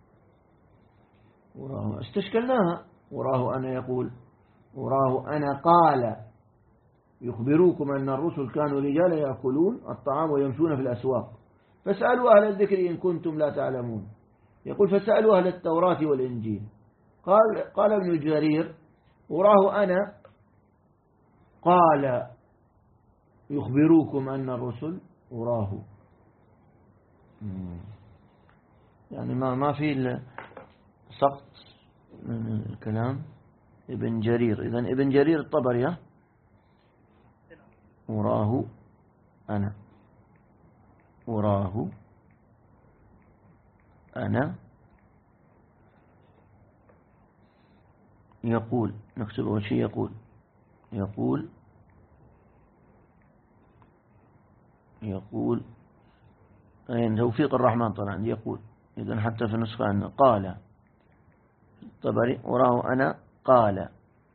وراه استشكلناها. وراه أنا يقول، وراه أنا قال يخبروكم أن الرسل كانوا رجالا يأكلون الطعام ويمشون في الأسواق فاسألوا أهل الذكر إن كنتم لا تعلمون. يقول فاسألوا أهل التوراة والإنجيل. قال ابن جرير وراه أنا قال يخبروكم أن الرسل، وراه يعني ما في سقط من الكلام. ابن جرير، إذن ابن جرير الطبري. وراه أنا، وراه أنا يقول، نكتب أول شيء يقول أين توفيق الرحمن طبعا يقول. إذن حتى في النسخة أنه قال الطبري وراه أنا قال.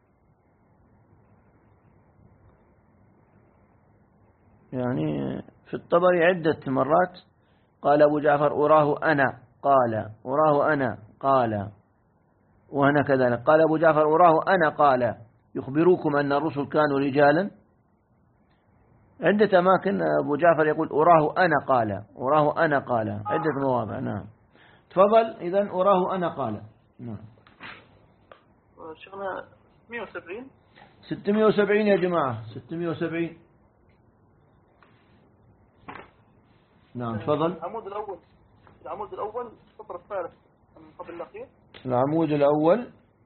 يعني في الطبري عدة مرات قال أبو جعفر وراه أنا قال، وراه أنا قال، وهنا كذلك قال أبو جعفر وراه أنا قال يخبروكم أن الرسل كانوا رجالا. عدة أماكن أبو جعفر يقول وراه أنا قال، وراه أنا قال، عدة مواضع. نعم تفضل. إذن وراه أنا قال. نعم. شيخنا 670 يا جماعة. 670. نعم تفضل. العمود الأول السطر الثالث من قبل الأخير. العمود الأول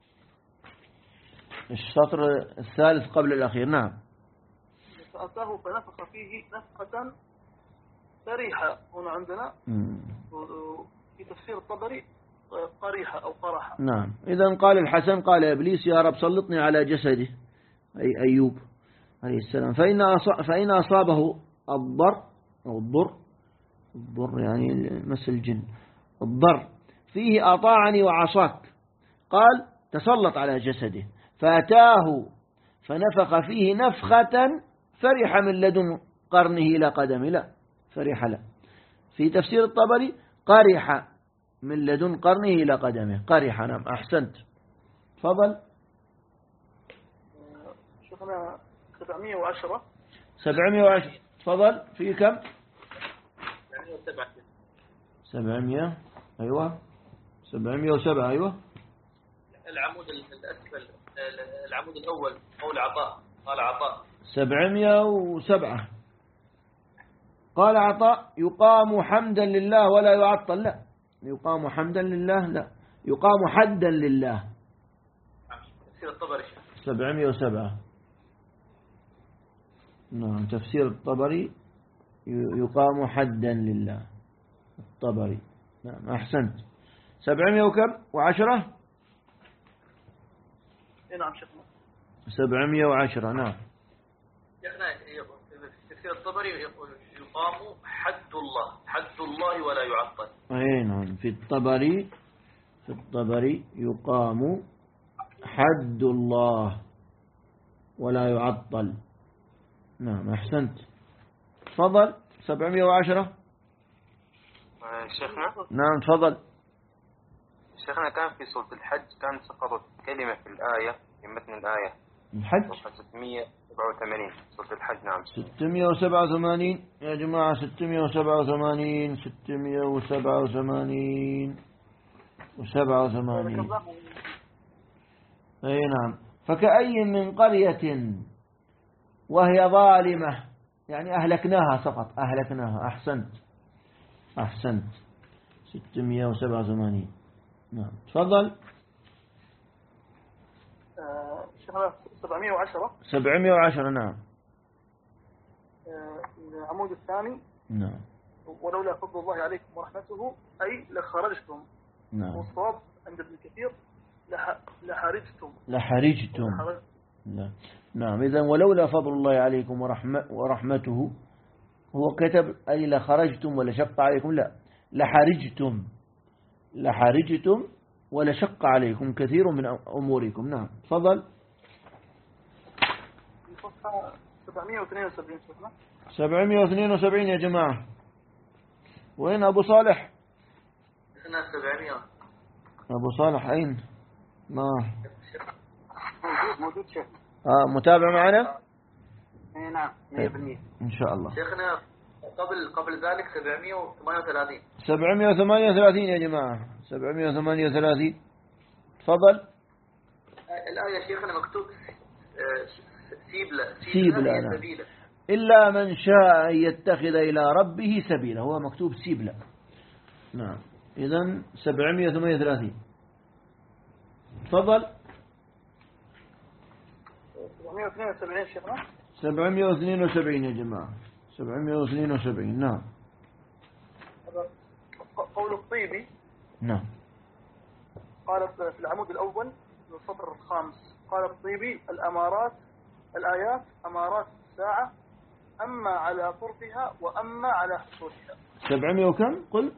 السطر الثالث قبل الأخير. نعم. فأتاه فنفخ فيه نفخة صريحة. هنا عندنا في تفسير الطبري قريحة أو قرحة. نعم. إذن قال الحسن قال إبليس يا رب سلطني على جسده، أي أيوب عليه السلام، فإن أصابه الضر أو الضر يعني مس الجن، الضر فيه أطاعني وعصاك، قال تسلط على جسده فأتاه فنفخ فيه نفخة فرح من لدن قرنه إلى قدمه، لا فرح لا، في تفسير الطبري قرح من لدن قرنه إلى قدمه، قرح. نعم أحسنت. تفضل. شفنا 710. 710. تفضل. في كم؟ 700. أيوة 707. أيوة. العمود الأسفل، العمود الأول قول عطاء، قال عطاء 707. قال عطاء يقام حمدا لله ولا يعطل، لا يقام حمدا لله، لا يقام حدا لله. تفسير الطبري 707. نعم تفسير الطبري يقام حدا لله، الطبري. نعم أحسنت. 700 وكم و10. نعم شيخنا 710. نعم تفسير الطبري يقول يقام حد الله، حد الله ولا يعطل. أي نعم في الطبري يقام حد الله ولا يعطل. نعم أحسنت. تفضل. 710. شيخنا نعم تفضل. شيخنا كان في سورة الحج كان سقطت كلمة في الآية، في متن الآية الحج 687 سورة الحج. نعم 687 يا جماعة، 687 و87. أي نعم. فكأي من قرية وهي ظالمة، يعني أهلكناها فقط، أهلكناها. أحسنت 687. نعم تفضل. 710. 710. نعم العمود الثاني نعم ولولا فضل الله عليكم ورحمته أي لخرجتم. نعم والصواب عند ابن كثير لحرجتم. لا. نعم إذن ولولا فضل الله عليكم ورحمته، هو كتب أي لخرجتم ولا شق عليكم، لا لحرجتم ولا شق عليكم كثير من أموركم. نعم تفضل. 772. 772 يا جماعة. وين أبو صالح؟ هنا 700. أبو صالح أين؟ ما موجود شيخ. متابع معنا؟ نعم 100%. إن شاء الله. شيخنا قبل ذلك 738. 738 يا جماعة. 738. تفضل. الآية شيخنا مكتوب سيبلا. إلا من شاء أن يتخذ إلى ربه سبيلا، هو مكتوب سيبلا. نعم إذن 738. تفضل. 772 شيخنا. 772 يا جماعة. 772. نعم. قول الطيبي. نعم. قال في العمود الأول من السطر الخامس، قال الطيبي الآيات أمارات الساعة، أما على قربها وأما على حصولها. 700 وكم قلت؟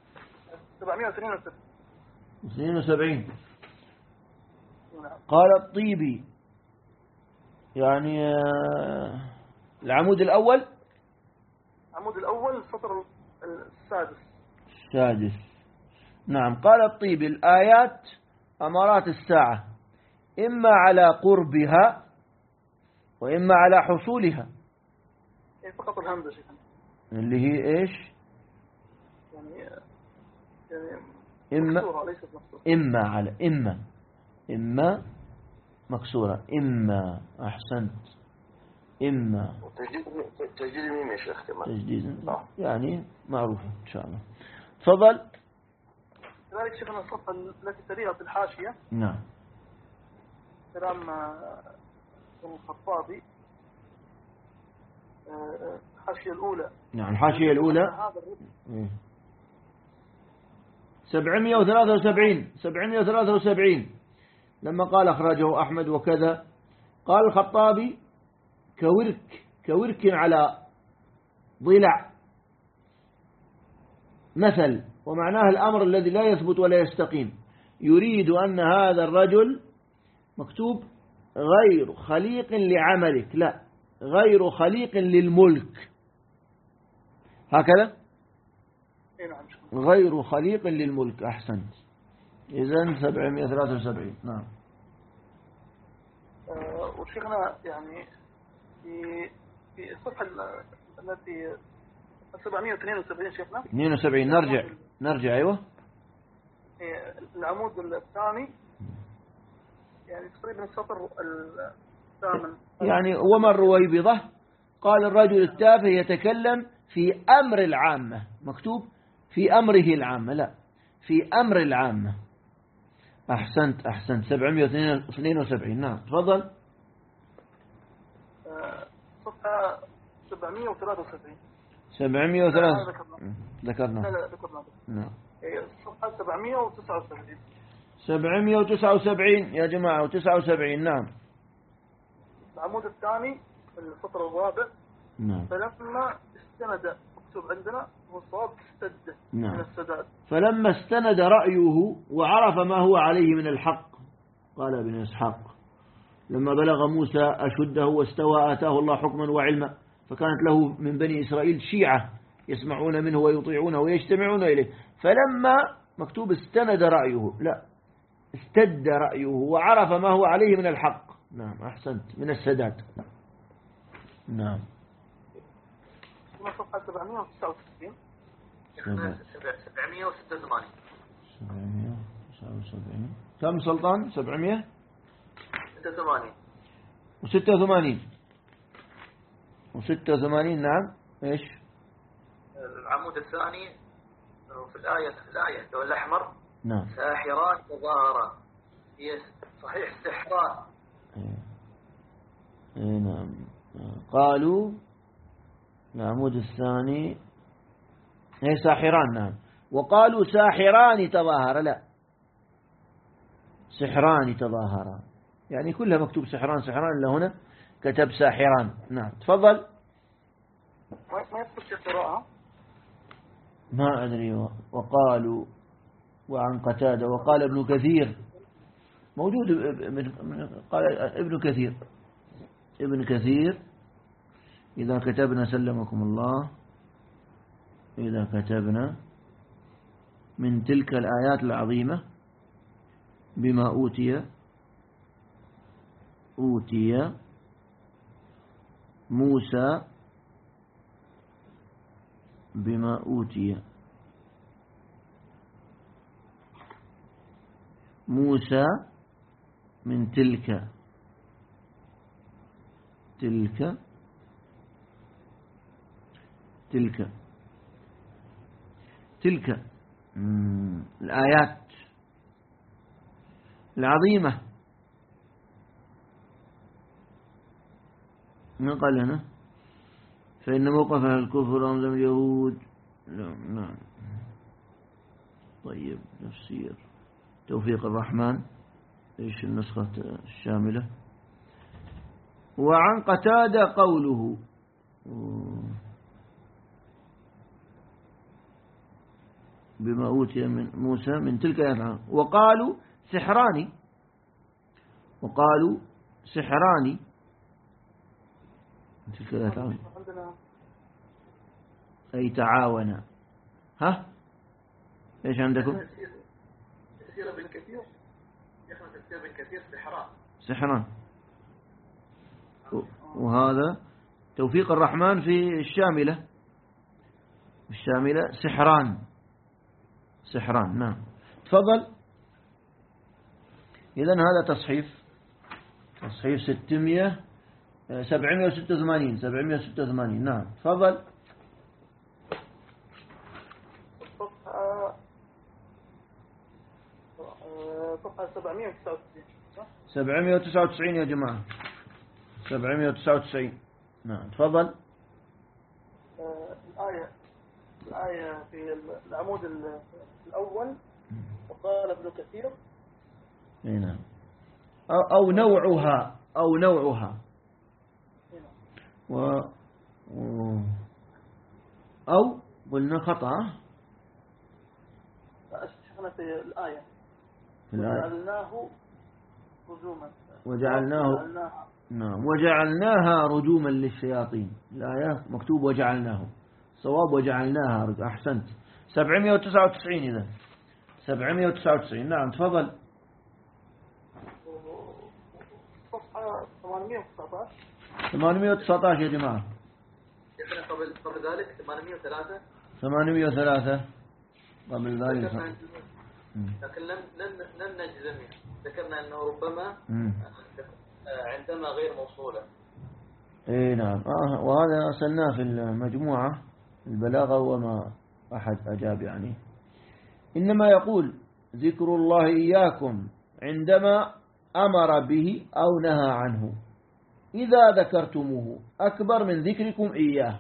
772. قال الطيبي يعني العمود الأول السطر السادس. نعم قال الطيبي الآيات أمارات الساعة إما على قربها وإما على حصولها. فقط الهمزة شيخنا اللي هي إيش؟ يعني إما على إما مكسورة. إما. أحسنت. إما تجديد مين يا شيخ كمان؟ تجديد يعني معروفة إن شاء الله. تفضل. كذلك شيخنا الصفحة التي تليها في الحاشية. نعم. كلام الخطابي، الحاشية الأولى. نعم الحاشية الأولى 773 لما قال أخرجه أحمد وكذا، قال الخطابي كورك على ضلع، مثل، ومعناه الأمر الذي لا يثبت ولا يستقيم. يريد أن هذا الرجل مكتوب غير خليق لعملك، لا، غير خليق للملك، هكذا غير خليق للملك. أحسنت. إذن 773. نعم. وشيخنا يعني في الصفحة التي 772 شيخنا 72 نرجع أيوة العمود الثاني يعني تقريبا السطر الثامن يعني وما الرويبضة قال الرجل التافه يتكلم في أمر العامة، مكتوب في أمره العامة، لا، في أمر العامة. أحسنت 772. نعم تفضل. صفحة 773 ذكرنا. لا ذكرنا. نعم. صفحة 779 779 يا جماعة، و79. نعم. العمود الثاني السطر الرابع. نعم. فلما استند، مكتوب عندنا هو الصواب استد. نعم. من السداد. فلما استند رأيه وعرف ما هو عليه من الحق، قال ابن إسحاق لما بلغ موسى أشده واستوى آتاه الله حكما وعلما، فكانت له من بني إسرائيل شيعة يسمعون منه ويطيعونه ويجتمعون إليه. فلما مكتوب استند رأيه، لا، استد رأيه وعرف ما هو عليه من الحق. نعم أحسنت، من السداد. نعم. صفحة 769 786 كم سلطان؟ 86 و86. نعم. إيش العمود الثاني في الآية اللون الأحمر. نعم. ساحران تظاهرا، هي صحيح سحران. نعم. قالوا العمود الثاني هي ساحران. نعم. وقالوا ساحران تظاهر، لا، سحران تظاهرا، يعني كلها مكتوب سحران إلا هنا كتب ساحران. نعم تفضل. ما يثبت القراءة. ما أدري. وقالوا وعن قتادة وقال ابن كثير موجود. قال ابن كثير إذا كتبنا سلمكم الله، إذا كتبنا من تلك الآيات العظيمة بما أوتي موسى، بما أوتي موسى من تلك الآيات العظيمة. من قال هنا فإن موقفها الكفر رمز اليهود. نعم. طيب تفسير توفيق الرحمن، إيش النسخة الشاملة. وعن قتادة قوله بما أوتي من موسى من تلك الآيات. وقالوا سحران من تلك الآيات أي تعاونا. ها إيش عندكم؟ تفسير ابن كثير سحران. وهذا توفيق الرحمن في الشاملة سحران. نعم تفضل. إذن هذا تصحيف 786. نعم تفضل. صفحة 799 يا جماعة. 799. نعم تفضل. الآية في العمود الأول وقال ابن كثير. نعم. أو نوعها أو قلنا خطأ شيخنا في الآية وجعلناه نعم وجعلناها رجوما للشياطين. الآية مكتوب وجعلناه، صواب وجعلناها أحسنت. 799 إذا 799. نعم تفضل. صفحة 819 819 يا جماعة. قبل ذلك 803 قبل ذلك. لكن لم نجزم، ذكرنا أنه ربما عندما غير موصولة. اي نعم. وهذا أرسلناه في المجموعة البلاغة وما أحد أجاب يعني. إنما يقول ذكر الله إياكم عندما أمر به أو نهى عنه إذا ذكرتموه أكبر من ذكركم إياه.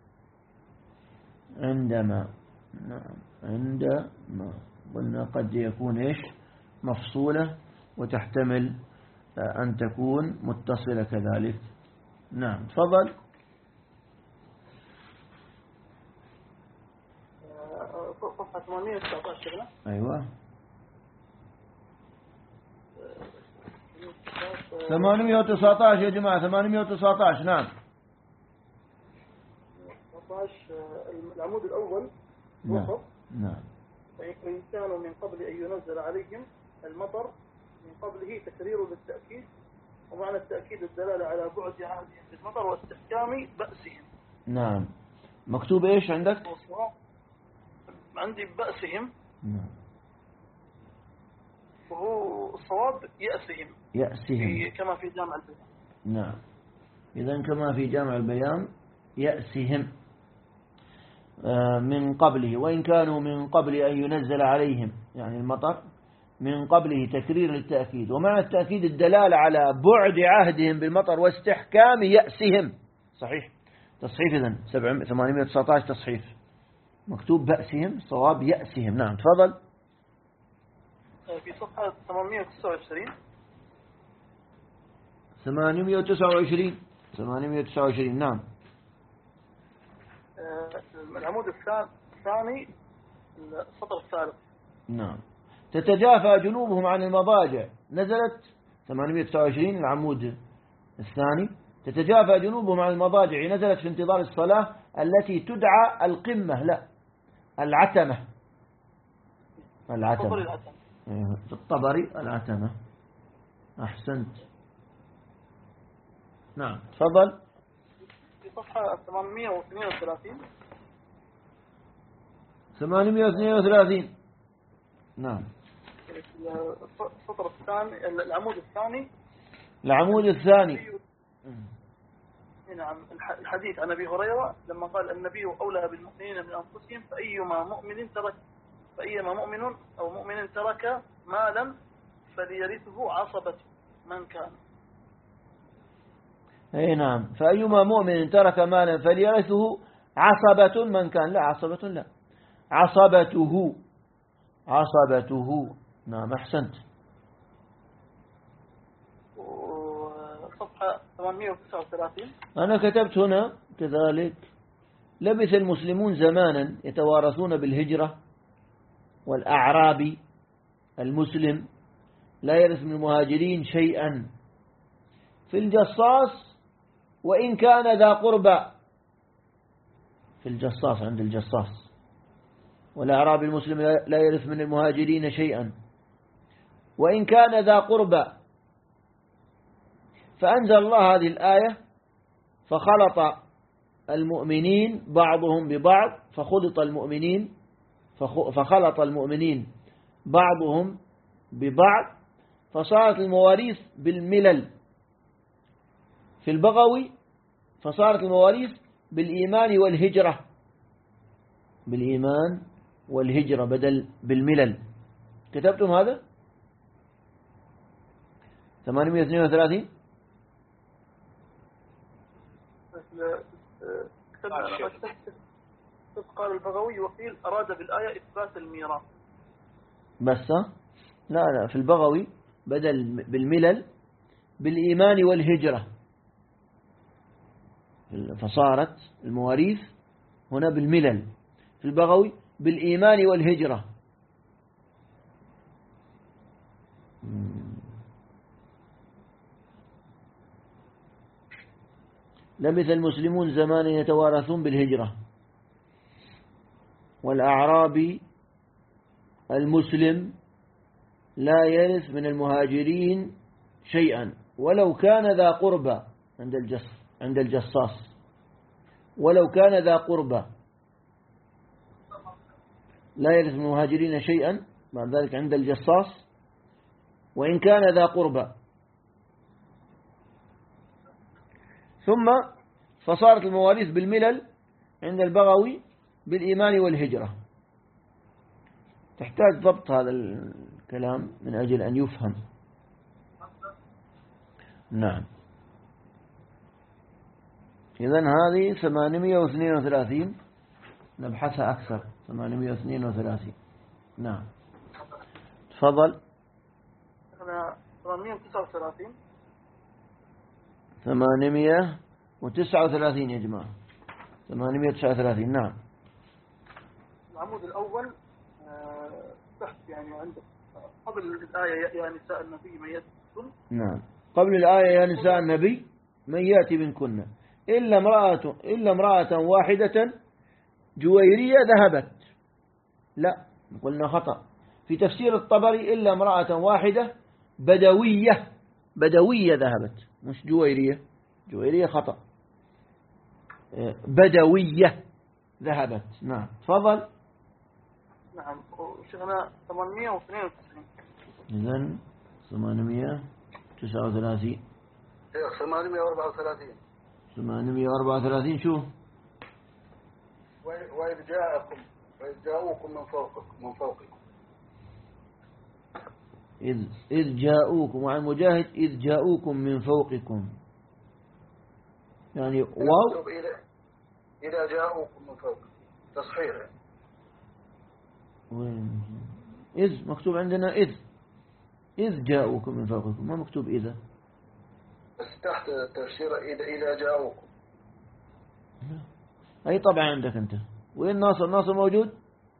عندما نعم عندما قلنا قد يكون إيش مفصولة وتحتمل أن تكون متصلة كذلك. نعم تفضل. صفحة 819. أيوة 819 يا جماعة 819. نعم 19 العمود الأول وسط. نعم فإن كانوا من قبل أن ينزل عليهم المطر من قبله تكرير للتأكيد، ومعنى التأكيد الدلالة على بعد عهدهم بالمطر واستحكام بأسهم. نعم مكتوب إيش عندك؟ عندي بأسهم. نعم وهو الصواب يأسهم كما في جامع البيان. نعم إذن كما في جامع البيان يأسهم من قبله، وإن كانوا من قبل أن ينزل عليهم يعني المطر من قبله تكرير للتأكيد، ومعنى التأكيد الدلالة على بعد عهدهم بالمطر واستحكام يأسهم. صحيح تصحيف إذن 819 تصحيف مكتوب بأسهم، صواب يأسهم. نعم تفضل. في صفحة 829 829. نعم العمود الثاني السطر الثالث. نعم تتجافى جنوبهم عن المضاجع نزلت 829 العمود الثاني. تتجافى جنوبهم عن المضاجع نزلت في انتظار الصلاة التي تدعى القمة، لا العتمة. في الطبري العتمة. أحسنت. نعم تفضل. في صفحة 832. نعم السطر الثاني العمود الثاني. نعم الحديث عن أبي هريرة لما قال النبي أولى بالمؤمنين من أنفسهم فأيما مؤمن أو مؤمن ترك مالا فليرثه عصبة من كان. أي نعم فأيما مؤمن ترك مالا فليرثه عصبة من كان. لا عصبة لا عصبته. نعم أحسنت. صفحة 839 أنا كتبت هنا كذلك لبث المسلمون زمانا يتوارثون بالهجرة والأعرابي المسلم لا يرث من المهاجرين شيئا في الجصاص وإن كان ذا قربى. في الجصاص عند الجصاص والأعرابي المسلم لا يرث من المهاجرين شيئا وإن كان ذا قربى. فأنزل الله هذه الآية فخلط المؤمنين بعضهم ببعض فخلط المؤمنين بعضهم ببعض فصارت المواريث بالملل. في البغوي فصارت المواريث بالإيمان والهجرة بدل بالملل. كتبتم هذا 832 قال البغوي وقيل أراد بالآية إثبات الميراث بس. لا في البغوي بدل بالملل بالإيمان والهجرة فصارت المواريث هنا بالملل في البغوي بالإيمان والهجرة. لبث المسلمون زمانا يتوارثون بالهجرة، والأعرابي المسلم لا يرث من المهاجرين شيئا ولو كان ذا قربى عند الجصاص، ولو كان ذا قربى لا يرث من المهاجرين شيئا بعد ذلك عند الجصاص وإن كان ذا قربى. ثم فصارت المواريث بالملل عند البغوي بالإيمان والهجرة. تحتاج ضبط هذا الكلام من أجل أن يفهم. نعم. إذن هذه 832 نبحثها أكثر. 832. نعم تفضل. 839 839 يا جماعة. 839. نعم. العمود الأول تحت يعني عندك قبل الآية يا نساء النبي من يأتي. نعم قبل الآية يا نساء النبي من يأتي منكن إلا امرأة واحدة جويرية ذهبت. لا قلنا خطأ في تفسير الطبري إلا امرأة واحدة بدوية ذهبت مش جويرية خطأ. بدوية ذهبت. نعم تفضل. نعم شيخنا 892. إذن 839. 834 شو وإذ جاءوكم من فوقكم إذ جاءوكم. وعن مجاهد إذ جاءوكم من فوقكم يعني واو إذا جاءوكم من فوقكم تصحيح. إذ مكتوب عندنا إذ جاءوكم من فوقكم ما مكتوب إذا. بس تحت تفسير إذا جاءوكم. أي طبعا عندك أنت. وين ناصر موجود؟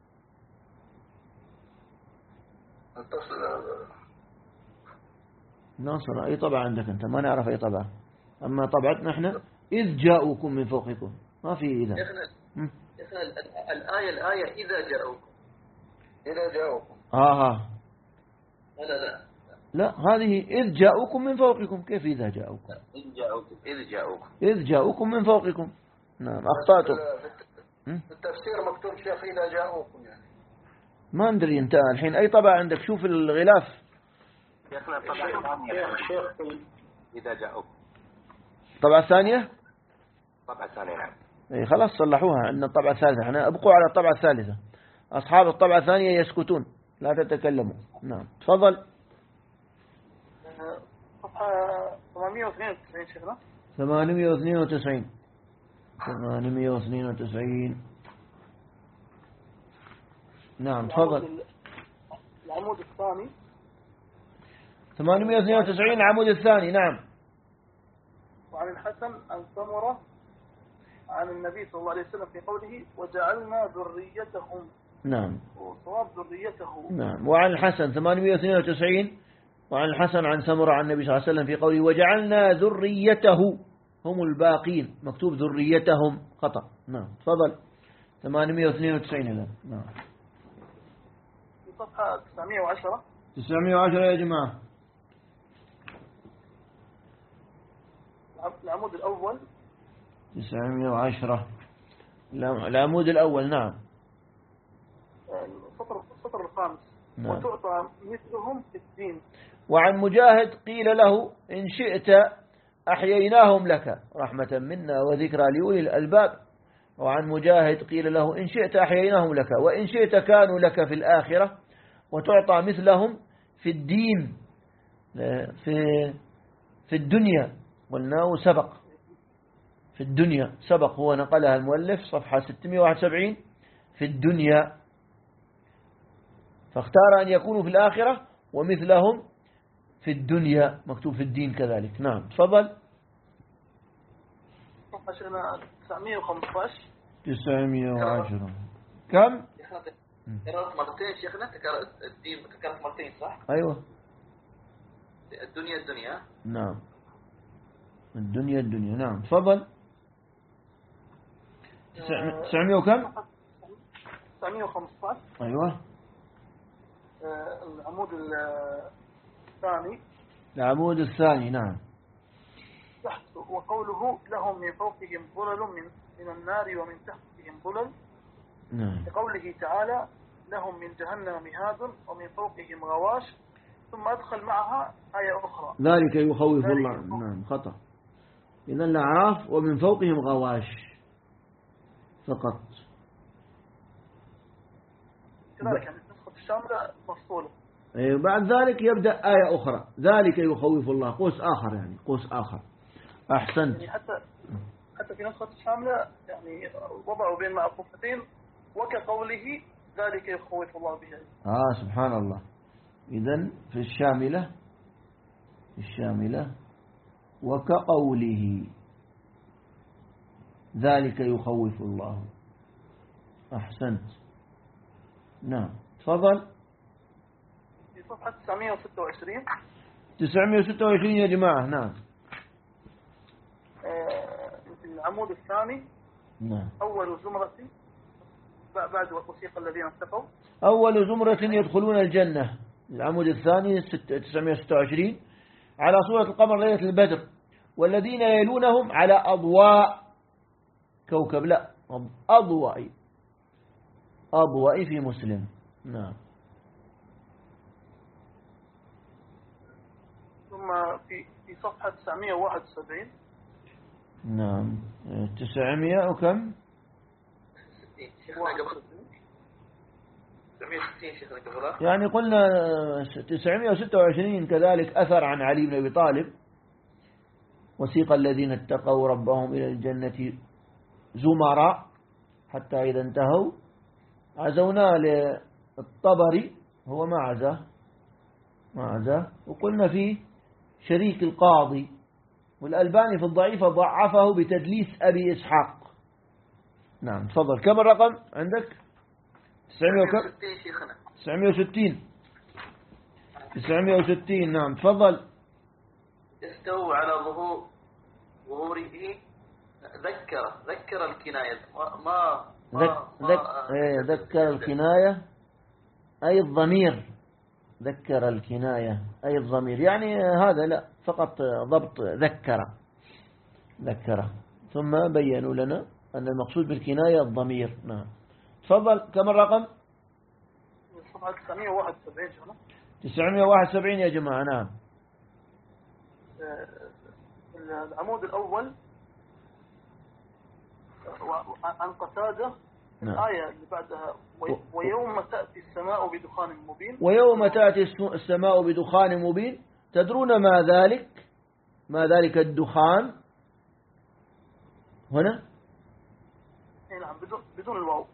ناصر أي طبعا عندك أنت ما نعرف أي طبعا. أما طبعتنا إحنا إذ جاءوكم من فوقكم ما في إذا. الآية إذا جاءوكم. لا هذه إذ جاءوكم من فوقكم. كيف إذا جاءوكم؟ إذ جاءوكم من فوقكم. نعم أخطأتم. في التفسير مكتوب شيخ إذا جاءوكم يعني ما ندري أنت الحين أي طبعة عندك. شوف الغلاف شيخنا الطبعة الثانية إذا جاءوكم. الطبعة الثانية. نعم. إيه خلاص صلحوها. عندنا الطبعة الثالثة. احنا أبقوا على الطبعة الثالثة. أصحاب الطبعة الثانية يسكتون لا تتكلموا. نعم تفضل. صفحة 892 شيخنا. 892. نعم تفضل. العمود الثاني 892 العمود الثاني. نعم. وعن الحسن عن سمرة عن النبي صلى الله عليه وسلم في قوله وجعلنا ذريتهم. نعم وصواب ذريته. نعم. وعن الحسن 892 وعن الحسن عن سمرة عن النبي صلى الله عليه وسلم في قوله وجعلنا ذريته هم الباقين. مكتوب ذريتهم خطأ. نعم تفضل. 892 الآن. نعم. في صفحة 910 يا جماعة. العمود الأول 910 العمود الأول. نعم. السطر الخامس. نعم. وتعطى مثلهم في الدين. وعن مجاهد قيل له إن شئت أحييناهم لك رحمة منا وذكرى لأولي الألباب. وعن مجاهد قيل له إن شئت أحييناهم لك وإن شئت كانوا لك في الآخرة وتعطى مثلهم في الدين في الدنيا. قلناه سبق في الدنيا سبق. هو نقلها المؤلف صفحة 671 في الدنيا. فاختار أن يكونوا في الآخرة ومثلهم في الدنيا مكتوب في الدين كذلك. نعم تفضل. صفحة 915 910 كم؟ تكررت مرتين شيخنا. الدين تكررت مرتين صح؟ أيوة الدنيا. نعم الدنيا نعم. تفضل. 900 وكم؟ 915. أيوة. العمود الثاني. العمود الثاني نعم. تحت وقوله لهم من فوقهم ظلل من النار ومن تحتهم ظلل. نعم. لقوله تعالى لهم من جهنم مهاد ومن فوقهم غواش، ثم أدخل معها آية أخرى ذلك يخوف الله. نعم خطأ. إذن الأعراف ومن فوقهم غواش فقط. كذلك يعني النسخة الشاملة مفصولة. بعد ذلك يبدأ آية أخرى ذلك يخوف الله، قوس آخر يعني قوس آخر. أحسنت. يعني حتى في نسخة الشاملة يعني وضعوا بين معطوفتين وكقوله ذلك يخوف الله به. سبحان الله. إذن في الشاملة وكقوله ذلك يخوف الله. أحسنت. نعم تفضل. في صفحة 926. 926 يا جماعة. نعم. العمود الثاني. نعم. أول زمرة بعد وثيق الذين اتقوا. أول زمرة يدخلون الجنة. العمود الثاني 926 على صورة القمر ليلة البدر، والذين يلونهم على أضواء كوكب، لا أضواء في مسلم. نعم. ثم في صفحة 971. نعم 900 وكم؟ 960 شيخنا قبلها. يعني قلنا 926 كذلك أثر عن علي بن أبي طالب وسيق الذين اتقوا ربهم إلى الجنة زمراء حتى إذا انتهوا عزونا للطبري، هو ما عزاه. وقلنا فيه شريك القاضي، والألباني في الضعيفة ضعفه بتدليس أبي إسحاق. نعم تفضل. كم الرقم عندك؟ 960. نعم تفضل. استووا على ظهوره. ذكر الكناية ذكر الكناية أي الضمير. ذكر الكناية أي الضمير، يعني هذا لا فقط ضبط ذكر. ثم بيّنوا لنا أن المقصود بالكناية الضمير. نعم تفضل. كم الرقم؟ 971 يا جماعة. نعم. العمود الأول عن قتادة. نعم. الآية اللي بعدها ويوم تأتي السماء بدخان مبين. ويوم تأتي السماء بدخان مبين. تدرون ما ذلك الدخان هنا؟ نعم بدون الواو.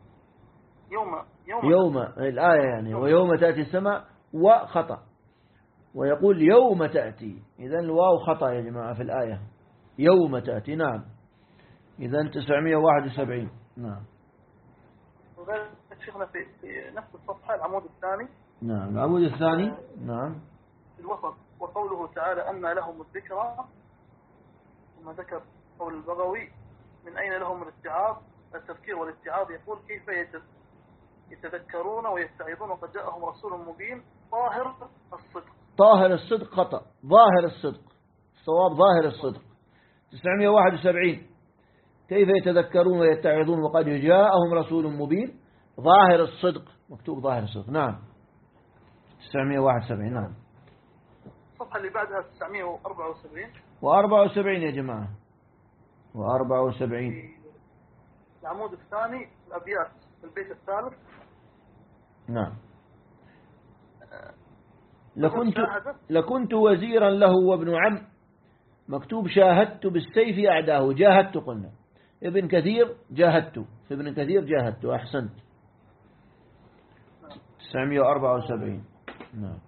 يوم الآية يعني ويوم تأتي السماء وخطأ، ويقول يوم تأتي، إذن الواو خطأ يا جماعة في الآية. يوم تأتي. نعم. إذن 971. نعم. وذلك شيخنا في نفس الصفحة العمود الثاني. نعم العمود الثاني. نعم في الوسط وقوله تعالى أن لهم الذكرى، ثم ذكر قول البغوي من أين لهم التذكير والاتعاظ. يقول كيف يتذكرون ويتعظون وقد جاءهم رسول مبين طاهر الصدق خطأ. ظاهر الصدق. الصواب ظاهر الصدق. 971 كيف يتذكرون ويتعظون وقد جاءهم رسول مبين. ظاهر الصدق مكتوب ظاهر الصدق. نعم 971. نعم. الصفحة اللي بعدها 974 و74 يا جماعة. و74 العمود الثاني الأبيات في البيت الثالث. نعم. لكنت وزيرا له وابن عم. مكتوب شاهدت بالسيف أعداه. جاهدت قلنا. ابن كثير جاهدت. في ابن كثير جاهدت. أحسنت. 974. نعم.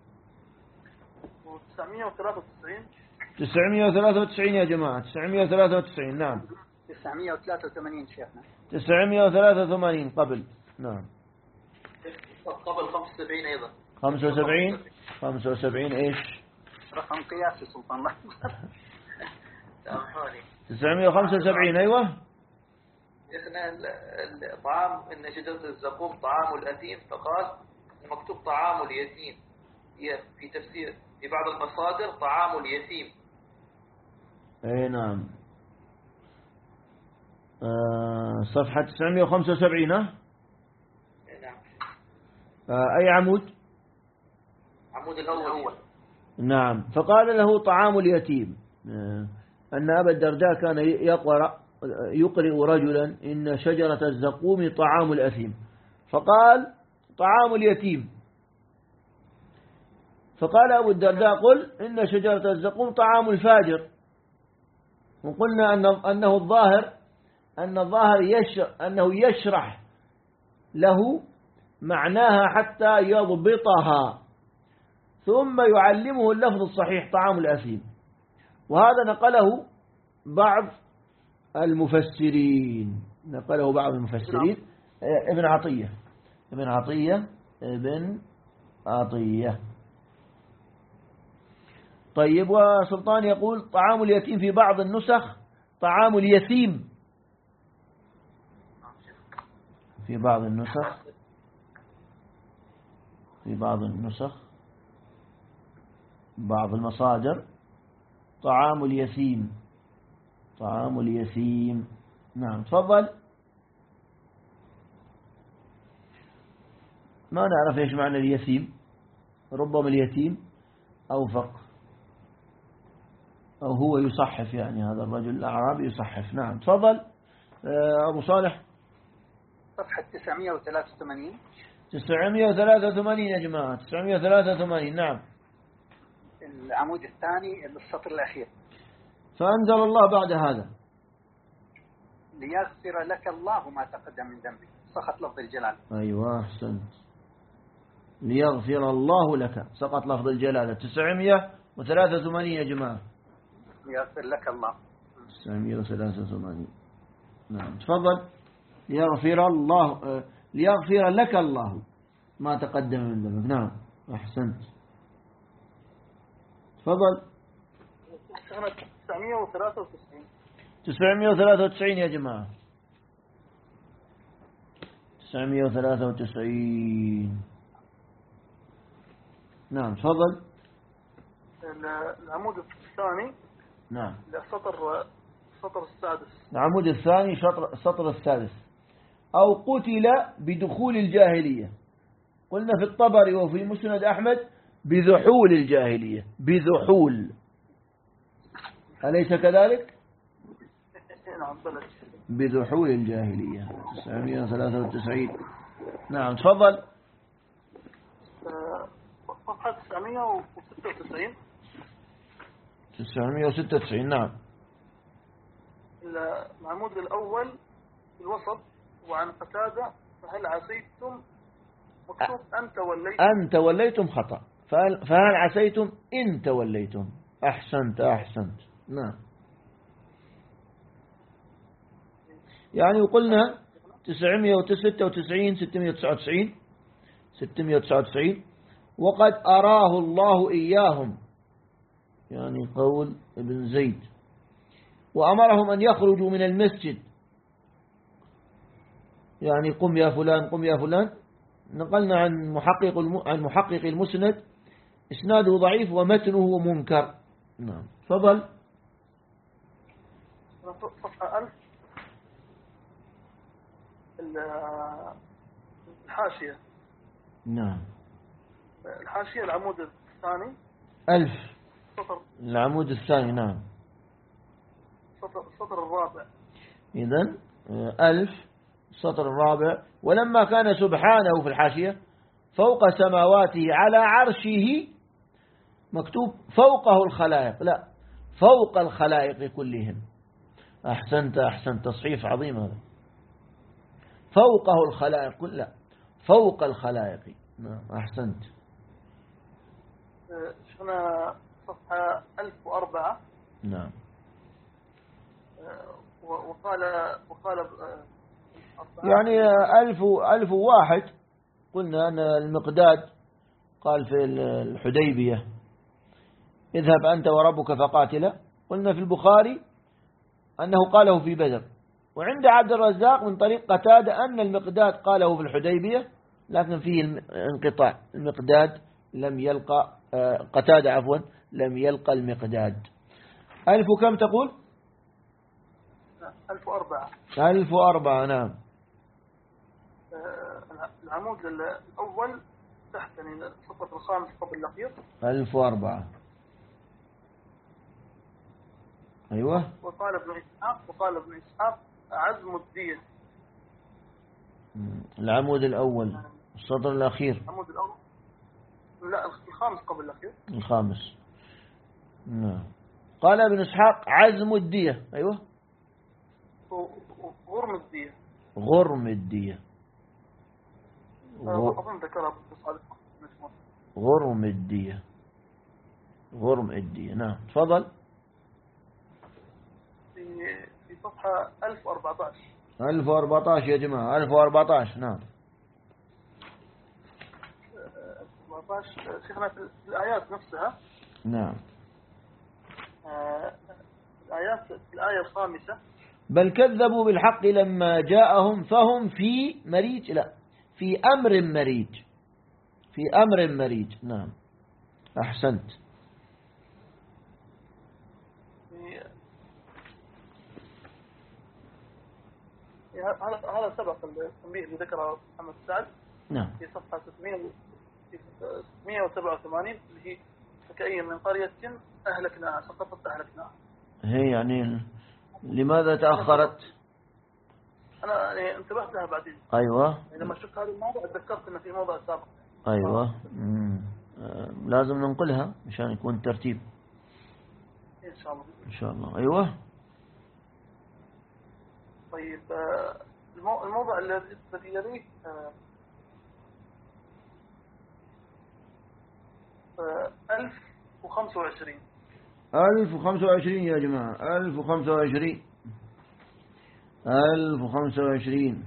993 يا جماعة. 993. نعم 983 شيخنا. 983 قبل. نعم قبل 75 أيضا. 75 إيش؟ رقم قياسي سلطان الله. سامحوني. 975 أيوة. شيخنا الطعام إن شجرة الزقوم طعام الأثيم، فقال مكتوب طعام اليتيم. في تفسير في بعض المصادر طعام اليتيم. أي نعم. صفحة 975. نعم. أي عمود؟ عمود الأول. نعم. فقال له طعام اليتيم، أن أبا الدرداء كان يقرئ رجلا إن شجرة الزقوم طعام الأثيم، فقال طعام اليتيم، فقال أبو الدرداء قل إن شجرة الزقوم طعام الفاجر. وقلنا أنه الظاهر أنه يشرح له معناها حتى يضبطها، ثم يعلمه اللفظ الصحيح طعام الأثيم. وهذا نقله بعض المفسرين، ابن عطية. طيب، وسلطان يقول طعام اليتيم في بعض النسخ طعام اليتيم، في بعض النسخ بعض المصادر طعام اليتيم. نعم تفضل. ما نعرف ايش معنى اليتيم، ربما اليتيم أوفق، أو هو يصحف، يعني هذا الرجل الأعرابي يصحف. نعم تفضل أبو صالح. صفحة 983. 983 يا جماعة، 983. نعم. العمود الثاني السطر الأخير. فأنزل الله بعد هذا ليغفر لك الله ما تقدم من ذنبك، سقط لفظ الجلالة. أيوة أحسنت، ليغفر الله لك، سقط لفظ الجلالة. 983 يا جماعة، ليغفر لك الله. 983. نعم تفضل. ليغفر لك الله ما تقدم من ذنبك. نعم أحسنت، تفضل. 993 يا جماعة، 993. نعم تفضل. العمود الثاني. نعم. السطر السادس. العمود الثاني السطر السادس. أو قتل بدخول الجاهلية. قلنا في الطبري وفي مسند أحمد بذحول الجاهلية، بذحول، أليس كذلك؟ بذحول الجاهلية. 993. نعم تفضل. صفحة 996. 996. نعم. العمود الأول في الوسط، وعن قتادة فهل عسيتم، مكتوب أن توليتم خطأ، فهل عسيتم إن توليتم. أحسنت. نعم. يعني قلنا 996 699 وقد أراه الله إياهم، يعني قول ابن زيد، وأمرهم أن يخرجوا من المسجد، يعني قم يا فلان. نقلنا عن محقق المسند إسناده ضعيف ومتنه منكر. نعم تفضل. صفحة 1000 الحاشية. نعم. الحاشية العمود الثاني 1000 العمود الثاني. نعم. السطر الرابع. إذن 1000 السطر الرابع. ولما كان سبحانه في الحاشية فوق سماواته على عرشه، مكتوب فوقه الخلائق، لا فوق الخلائق كلهم. أحسنت تصحيف عظيم هذا. فوقه الخلائق كلها، فوق الخلائق. نعم أحسنت. شفنا صفحة 1004. نعم. وقال يعني 1001. قلنا أن المقداد قال في الحديبية اذهب أنت وربك فقاتلا. قلنا في البخاري أنه قاله في بدر، وعند عبد الرزاق من طريق قتادة أن المقداد قاله في الحديبية، لكن فيه انقطاع. المقداد لم يلقى قتادة عفوا لم يلقى المقداد. 1000 كم تقول؟ 1004. 1004 نعم. العمود الأول تحت يعني السطر الخامس قبل الأخير. 1004 أيوة. وقال ابن إسحاق عزم الدية. العمود الأول السطر الأخير. العمود الأول لا الخامس قبل الأخير. الخامس نعم. قال ابن إسحاق عزم الدية. أيوة. غرم الدية. غرم الدية. أظن ذكرها غرم الدية. غرم الدية نعم. تفضل. في صفحة 1014. 1014 يا جماعة. 1014 نعم. 14 شيخنا في الآيات نفسها. نعم. الآية الخامسة بل كذبوا بالحق لما جاءهم فهم في مريج. لا في أمر مريج. في أمر مريج نعم. أحسنت. هذا سبق التنبيه اللي ذكره محمد سعد. نعم. في صفحة 687 اللي هي فكأي من قرية أهلكناها سقطت أهلكناها. هي يعني لماذا تأخرت؟ أنا يعني انتبهت لها بعدين. أيوة. لما شفت هذا الموضوع تذكرت أنه في موضوع سابق. أيوة. لازم ننقلها مشان يكون ترتيب. إن شاء الله. إن شاء الله. أيوة. طيب الموضوع الذي يليه 1025. 1025 يا جماعة. 1025. 1025.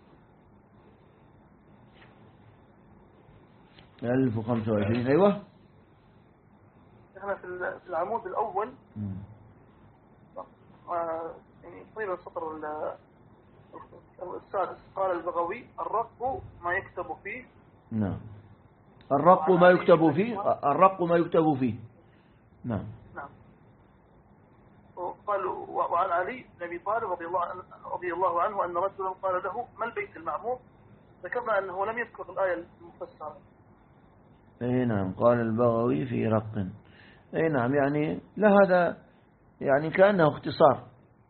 1025 أيوة. احنا في العمود الأول يعني تقريبا السطر السادس. قال البغوي الرق ما يكتب فيه. نعم. الرق ما يكتب فيه. الرق ما يكتب فيه. نعم. نعم. وقال وعن علي بن أبي طالب رضي الله عنه أن رجلا قال له ما البيت المعمور. ذكرنا أنه لم يذكر الآية المفسرة. اي نعم. قال البغوي في رق. اي نعم. يعني لهذا يعني كأنه اختصار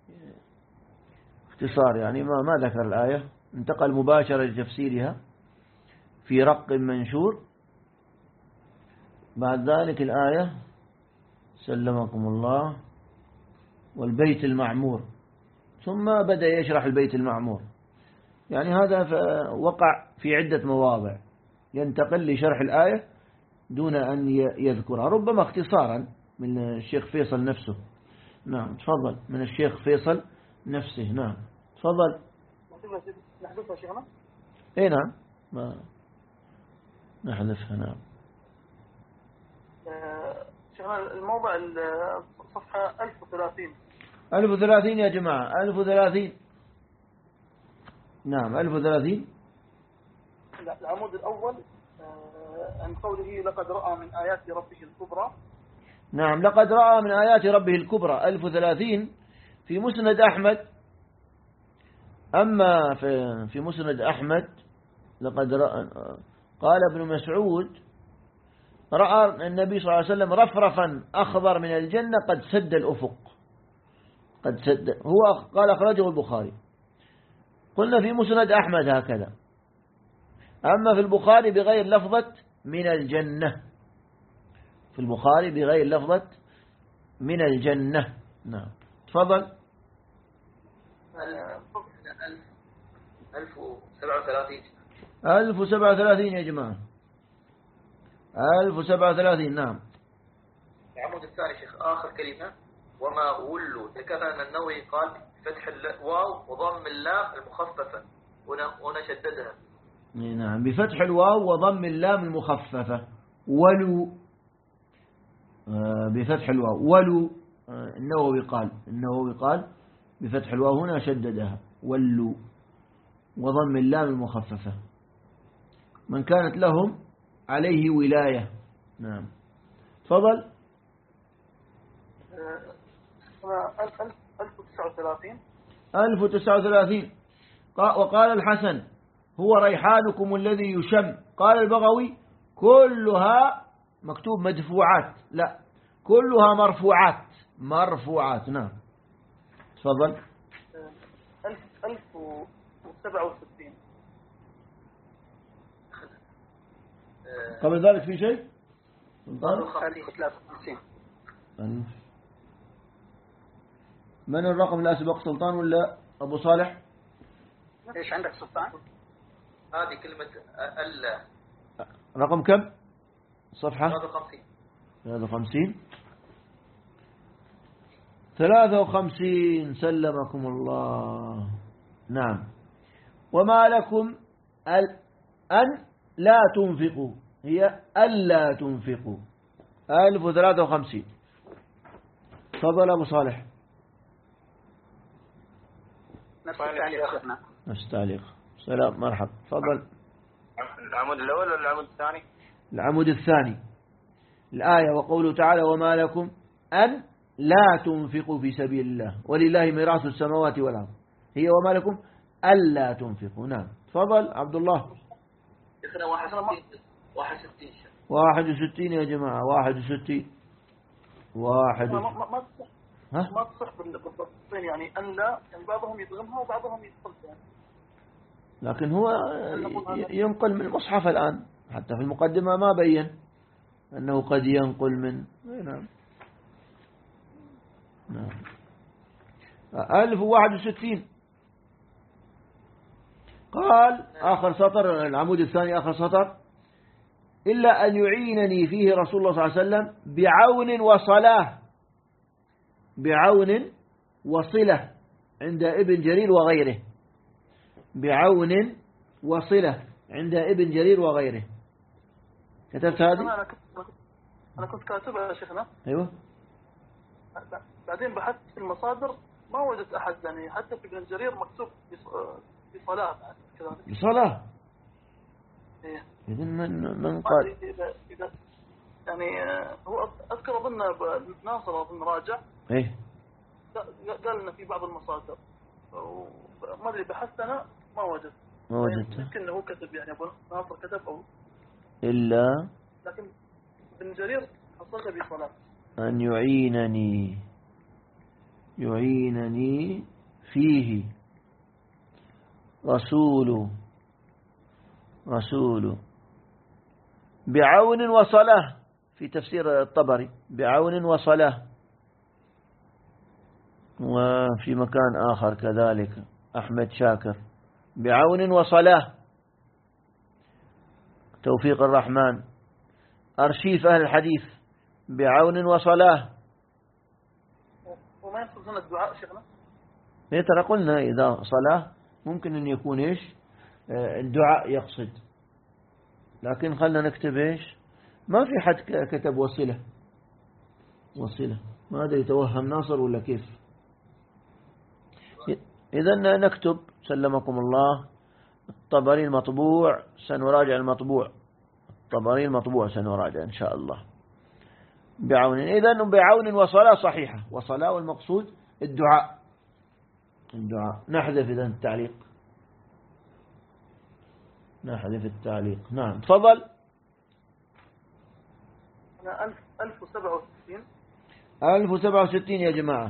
يعني ما ذكر الآية، انتقل مباشرة لتفسيرها في رق منشور. بعد ذلك الآية سلمكم الله والبيت المعمور، ثم بدأ يشرح البيت المعمور. يعني هذا وقع في عدة مواضع، ينتقل لشرح الآية دون أن يذكرها، ربما اختصارا من الشيخ فيصل نفسه. نعم. تفضل. من الشيخ فيصل نفسه. نعم. تفضل. نحذفها شيخنا. اي نعم. ما نحذفها. نعم. شيخنا الموضع صفحة 1030. 1030 يا جماعة. 1030. نعم. 1030. العمود الأول عن قوله لقد رأى من آيات ربه الكبرى. نعم. لقد رأى من آيات ربه الكبرى. 1030 في مسند أحمد. أما في مسند أحمد لقد رأى قال ابن مسعود رأى النبي صلى الله عليه وسلم رفرفا أخضر من الجنة قد سد الأفق. قد سد. هو قال أخرجه البخاري. قلنا في مسند أحمد هكذا. أما في البخاري بغير لفظة من الجنة. في البخاري بغير لفظة من الجنة. نعم. تفضل. 1037. 1037 يا جماعة. 1037. نعم. العمود الثاني شيخ آخر كلمة وما ولوا. ذكرنا أن النووي قال فتح الواو وضم اللام المخففة ونشددها. نعم. بفتح الواو وضم اللام المخففة. ولوا. بفتح الواو. ولو النووي قال بفتح الواو هنا شددها ولوا وضم اللام المخففة من كانت لهم عليه ولاية. نعم تفضل. 1039 وقال الحسن هو ريحانكم الذي يشم. قال البغوي كلها مكتوب مدفوعات، لا كلها مرفوعات. نعم تفضل. 1067 قبل ذلك في شيء؟ 1053. من الرقم لا سبق سلطان ولا أبو صالح؟ ايش عندك سلطان؟ هذه كلمة ألا. رقم كم؟ صفحة 53 سلمكم الله. نعم. وما لكم أن لا تنفقوا، هي ألا تنفقوا. 1053. تفضل أبو صالح. نفس التعليق شيخنا. نفس التعليق. سلام مرحب. تفضل. العمود الأول ولا العمود الثاني؟ العمود الثاني. الآية وقوله تعالى وما لكم أن لا تنفقوا في سبيل الله ولله ميراث السماوات والأرض، هي وما لكم ألا تنفقوا. نعم تفضل عبد الله. 61 يا جماعة. 61 ما تصح بالضبطين، يعني أن لا، يعني بعضهم يدغمها وبعضهم يدخلها. لكن هو ينقل من المصحف الآن، حتى في المقدمة ما بين أنه قد ينقل من. نعم 1061. قال آخر سطر، العمود الثاني آخر سطر، إلا أن يعينني فيه رسول الله صلى الله عليه وسلم بعون وصلة عند ابن جرير وغيره. بعون وصلة عند ابن جرير وغيره. كتبت هذه؟ أنا كنت كاتبها يا شيخنا. أيوة. بعدين بحثت في المصادر ما وجدت أحد، يعني حتى في ابن جرير مكتوب بصلاة كذلك. بصلاة. إيه. إذن من قال؟ إذا يعني هو أذكر أظن ناصر أظن راجع. إيه. قال لنا في بعض المصادر، ما أدري بحثت أنا ما وجدت. يمكن أنه كتب، يعني أبو ناصر كتب أو إلا، لكن ابن جرير حصلت بصلاة أن يعينني فيه رسول بعون وصلاة. في تفسير الطبري بعون وصلاة. وفي مكان آخر كذلك أحمد شاكر بعون وصلاة. توفيق الرحمن أرشيف أهل الحديث بعون وصلاة. وما يقصد هنا الدعاء شيخنا؟ إيه ترى قلنا إذا صلاة ممكن أن يكون إيش الدعاء يقصد، لكن خلنا نكتب إيش، ما في حد كتب وصلة. ما أدري يتوهم ناصر ولا كيف. إذن نكتب سلمكم الله الطبري المطبوع، سنراجع المطبوع. الطبري المطبوع سنراجع إن شاء الله بعون. إذن بعون وصلاة صحيحة. وصلاة والمقصود الدعاء. نحذف إذن التعليق. نعم تفضل. أنا 1067. 1067 يا جماعة.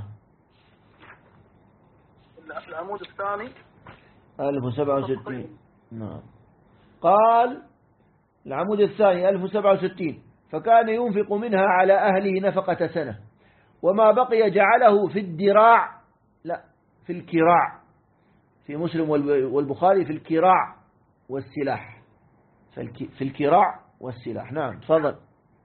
العمود الثاني 1067. نعم. قال العمود الثاني 1067 فكان ينفق منها على أهله نفقة سنة، وما بقي جعله في الدراع، لا في الكراع، في مسلم والبخاري في الكراع والسلاح. في الكراع والسلاح. نعم تفضل.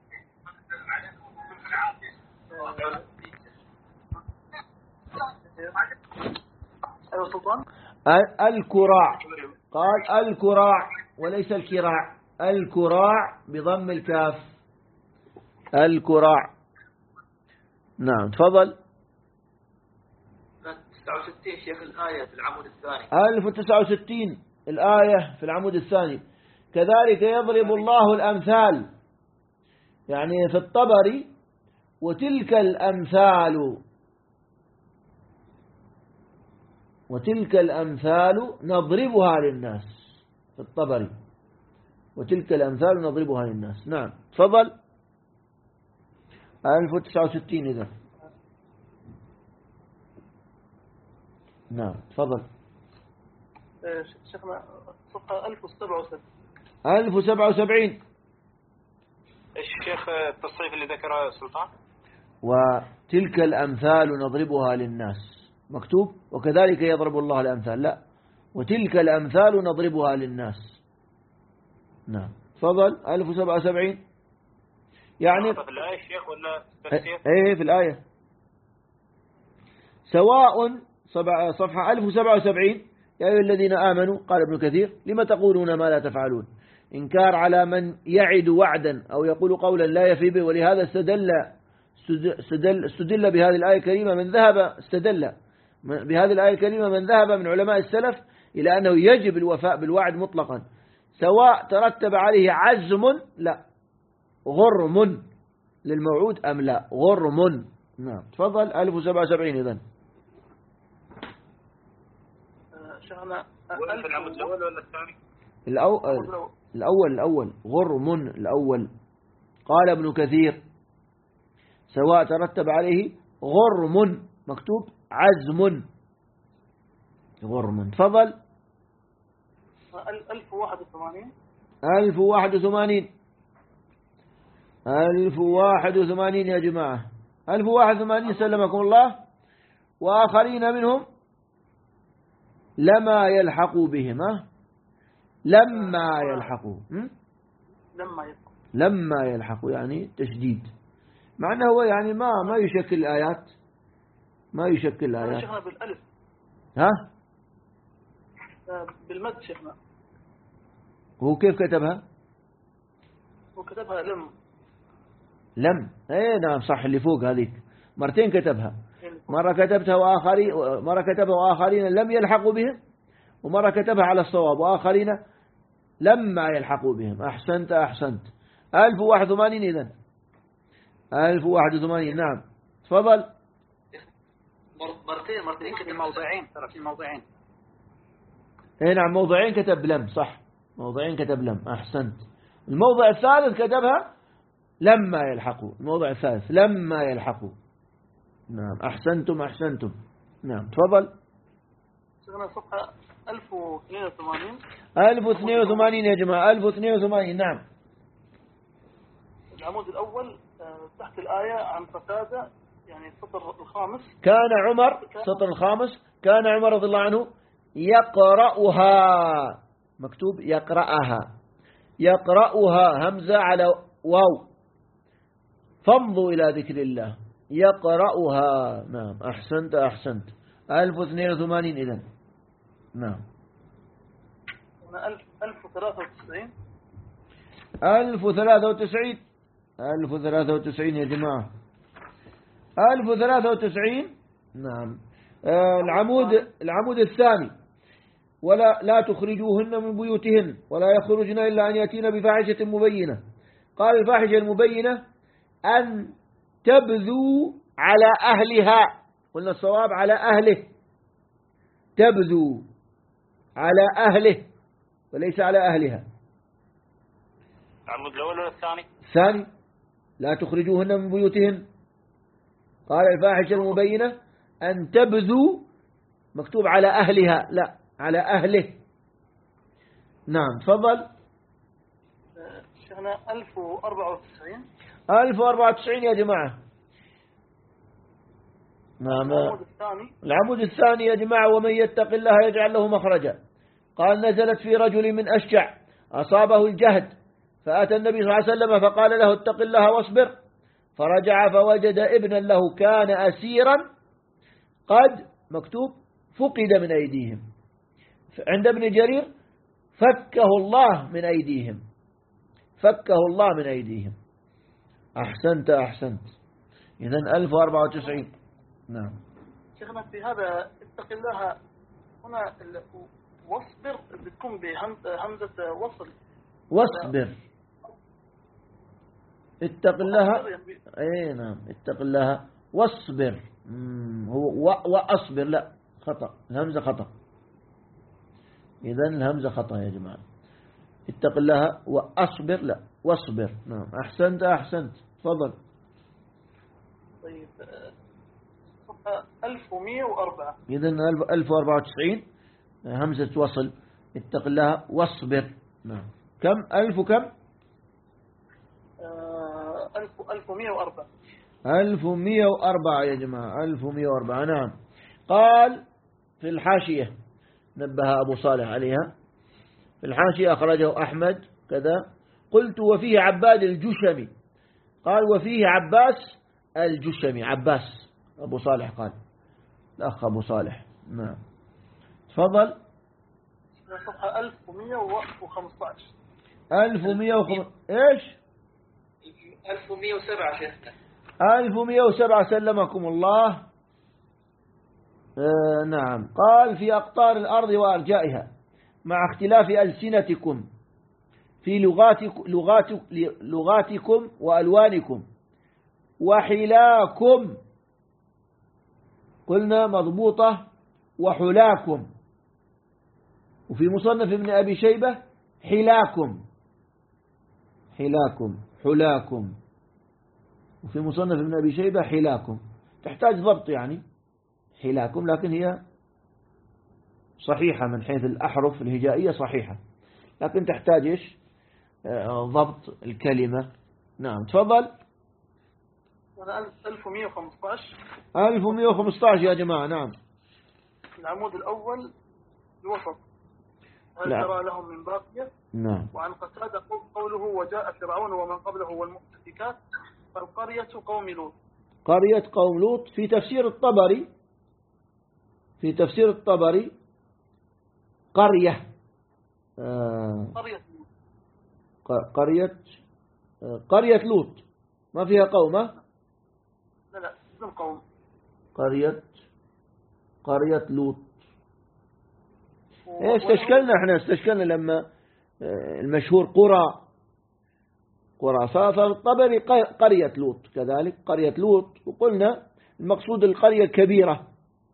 أيوة سلطان. الكراع. قال الكراع وليس الكراع. الكراع بضم الكاف. الكراع. نعم تفضل. 69 شيخ الآية في العمود الثاني. 1069 الآية في العمود الثاني. كذلك يضرب الله الأمثال، يعني في الطبري وتلك الأمثال نضربها للناس، في الطبري وتلك الأمثال نضربها للناس. نعم تفضل. 1069 إذا. نعم تفضل. شيخنا صفحة 1077. 1077 الشيخ التصريف اللي ذكره سلطان. وتلك الأمثال نضربها للناس مكتوب، وكذلك يضرب الله الأمثال، لا، وتلك الأمثال نضربها للناس. نعم تفضل. 1077 يعني في الآية الشيخ ولا تفسير؟ ايه في الآية. سواء صفحة 1077 يا أيها الذين آمنوا قال ابن كثير لما تقولون ما لا تفعلون، إنكار على من يعد وعدا أو يقول قولا لا يفي به، ولهذا استدل بهذه الآية الكريمة من ذهب من علماء السلف إلى أنه يجب الوفاء بالوعد مطلقا، سواء ترتب عليه عزم لا غرم للموعود أم لا غرم. نعم تفضل. 1077 إذن. شيخنا في العمود الأول ولا الثاني؟ الأول غرم الأول. قال ابن كثير سواء ترتب عليه غرم مكتوب عزم غرم. تفضل. 1081 1081 يا جماعة. 1081 سلمكم الله. وآخرين منهم لما يلحقوا بهم لما يلحقوا يعني تشديد، مع أنه هو يعني ما يشكل الآيات شيخنا بالألف بالمد شيخنا. هو كيف كتبها؟ وكتبها لم ايه نعم صح، اللي فوق هذيك مرتين كتبها، مرة كتبها وآخرين لم يلحقوا بهم، ومرة كتبها على الصواب وآخرين لما يلحقوا بهم. أحسنت 1081 إذن. 1081 نعم تفضل. مرتين في موضعين، ترى في موضعين. اي نعم موضعين كتب لم، صح موضعين كتب لم. أحسنت. الموضع الثالث كتبها لما يلحقوا، الموضع الثالث لما يلحقوا. نعم أحسنتم. نعم تفضل. شيخنا صفحة 1082 يا جماعة. 1082 نعم. العمود الأول تحت الآية عن قتادة، يعني السطر الخامس. كان عمر السطر الخامس كان عمر رضي الله عنه يقرأها، مكتوب يقرأها همزة على واو، فامضوا إلى ذكر الله يقرأها. نعم أحسنت. 1082 إذن. نعم. 1093 يا جماعة. 1093 نعم. العمود الثاني. لا تخرجوهن من بيوتهن ولا يخرجن إلا أن يأتين بفاحشة مبينة. قال الفاحشة المبينة أن تبذو على أهلها، قلنا الصواب على أهله، تبذو على أهله وليس على أهلها. العمود الأول ولا الثاني؟ الثاني. لا تخرجوهن من بيوتهن. قال الفاحشة المبينة أن تبذو، مكتوب على أهلها لا على أهله. نعم تفضل. شيخنا 1094 يا جماعة. نعم. العمود الثاني يا جماعة. ومن يتق الله يجعل له مخرجا. قال نزلت في رجل من أشجع أصابه الجهد، فأتى النبي صلى الله عليه وسلم فقال له اتق الله واصبر، فرجع فوجد ابنا له كان أسيرا قد مكتوب فقد من أيديهم. عند ابن جرير فكه الله من أيديهم. أحسنت. إذن 1094. نعم. شيخنا في هذا اتق الله هنا واصبر بتكون بهمزة وصل. واصبر. اتق الله. اي نعم اتق الله واصبر. هو واصبر لا خطأ، الهمزة خطأ. إذن الهمزة خطأ يا جماعة. اتق الله واصبر لا واصبر. نعم أحسنت أحسنت. تفضل. طيب 1104. إذن 1094 همزة وصل. اتق الله واصبر. نعم. كم 1000 وكم 1104. 1104 يا جماعة. 1104. نعم. قال في الحاشية نبه أبو صالح عليها في الحاشية أخرجه أحمد كذا. قلت وفيه عباد الجشمي. قال وفيه عباس الجشمي. عباس أبو صالح قال الأخ أبو صالح. نعم تفضل. صفحة 1115. 1100 إيش 1107 شيخنا. 1107 سلمكم الله. نعم. قال في أقطار الأرض وأرجائها مع اختلاف ألسنتكم في لغاتكم وألوانكم وحلاكم. قلنا مضبوطة وحلاكم. وفي مصنف ابن أبي شيبة حلاكم. حلاكم حلاكم. وفي مصنف ابن أبي شيبة حلاكم. تحتاج ضبط يعني حلاكم، لكن هي صحيحة من حيث الأحرف الهجائية صحيحة، لكن تحتاج إيش ضبط الكلمة. نعم تفضل. 1115. 1115 يا جماعة. نعم. العمود الأول الوسط. هل لا. ترى لهم من باقية؟ نعم. وعن قتادة قوله وجاء فرعون ومن قبله والمؤتفكات فالقرية قوم لوط. قرية قوم لوط. في تفسير الطبري قرية قرية لوط ما فيها قومة. لا اسم قوم. قرية لوط. استشكلنا لما المشهور قرى فالطبري قرية لوط كذلك قرية لوط. وقلنا المقصود القرية الكبيرة.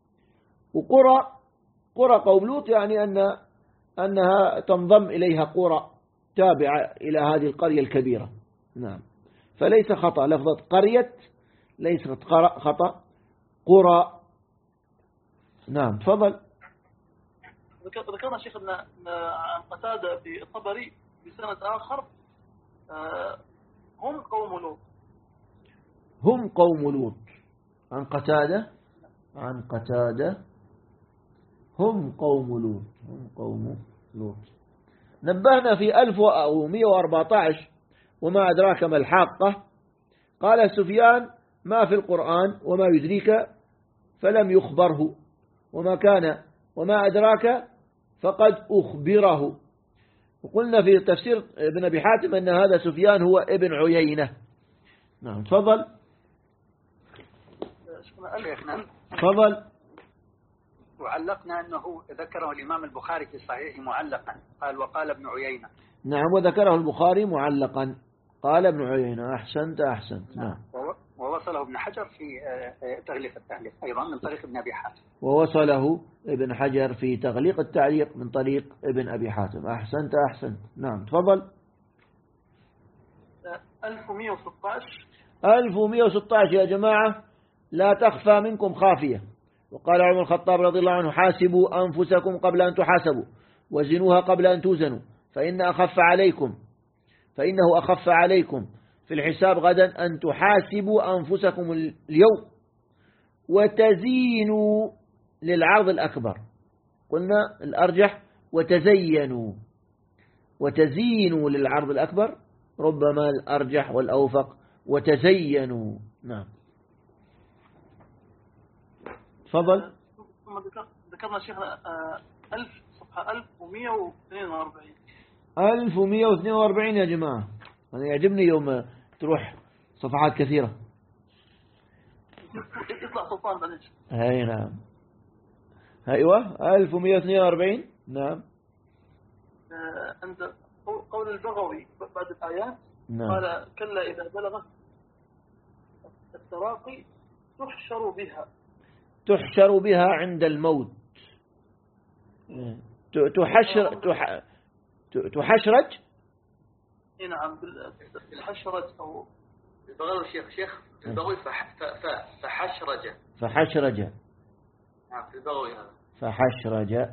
قرى قوم لوط يعني أنها تنضم إليها قرى تابعة إلى هذه القرية الكبيرة. نعم. فليس خطأ لفظة قرية، ليست خطأ قرى. نعم تفضل. ذكرنا شيخ أن عن قتادة في الطبري بسند آخر هم قوم لوط. هم قوم لوط. عن قتادة هم قوم لوط. نبهنا في 1114 وما أدراك ما الحاقة. قال سفيان ما في القرآن وما يدريك فلم يخبره وما أدراك فقد أخبره. وقلنا في تفسير ابن أبي حاتم أن هذا سفيان هو ابن عيينة. نعم تفضل. تفضل. وعلقنا أنه ذكره الإمام البخاري في صحيحه معلقا قال وقال ابن عيينة. نعم وذكره البخاري معلقا قال ابن عيينة. أحسنت. نعم. ووصله ابن حجر في تغليق التعليق أيضا من طريق ابن أبي حاتم. ووصله ابن حجر في تغليق التعليق من طريق ابن أبي حاتم. أحسنت. نعم تفضل. 1116 يا جماعة. لا تخفى منكم خافية. وقال عمر الخطاب رضي الله عنه حاسبوا أنفسكم قبل أن تحاسبوا وزنوها قبل أن توزنوا فإنه أخف عليكم في الحساب غدا أن تحاسبوا أنفسكم اليوم وتزينوا للعرض الأكبر. قلنا الأرجح وتزينوا للعرض الأكبر، ربما الأرجح والأوفق وتزينوا. نعم تفضل. ثم ذكرنا شيخنا صفحة 1142. 1142 يا جماعة. أنا يعجبني يوم تروح صفحات كثيرة. يطلع سلطان بعدين. هاي نعم. أيوة 1142. نعم. عند قول البغوي بعد الآيات نعم. قال كلا إذا بلغت التراقي تحشر بها عند الموت. تحشرج. نعم بالحشرج أو البغوي شيخ البغوي فحشرج. نعم في البغوي هذا فحشرج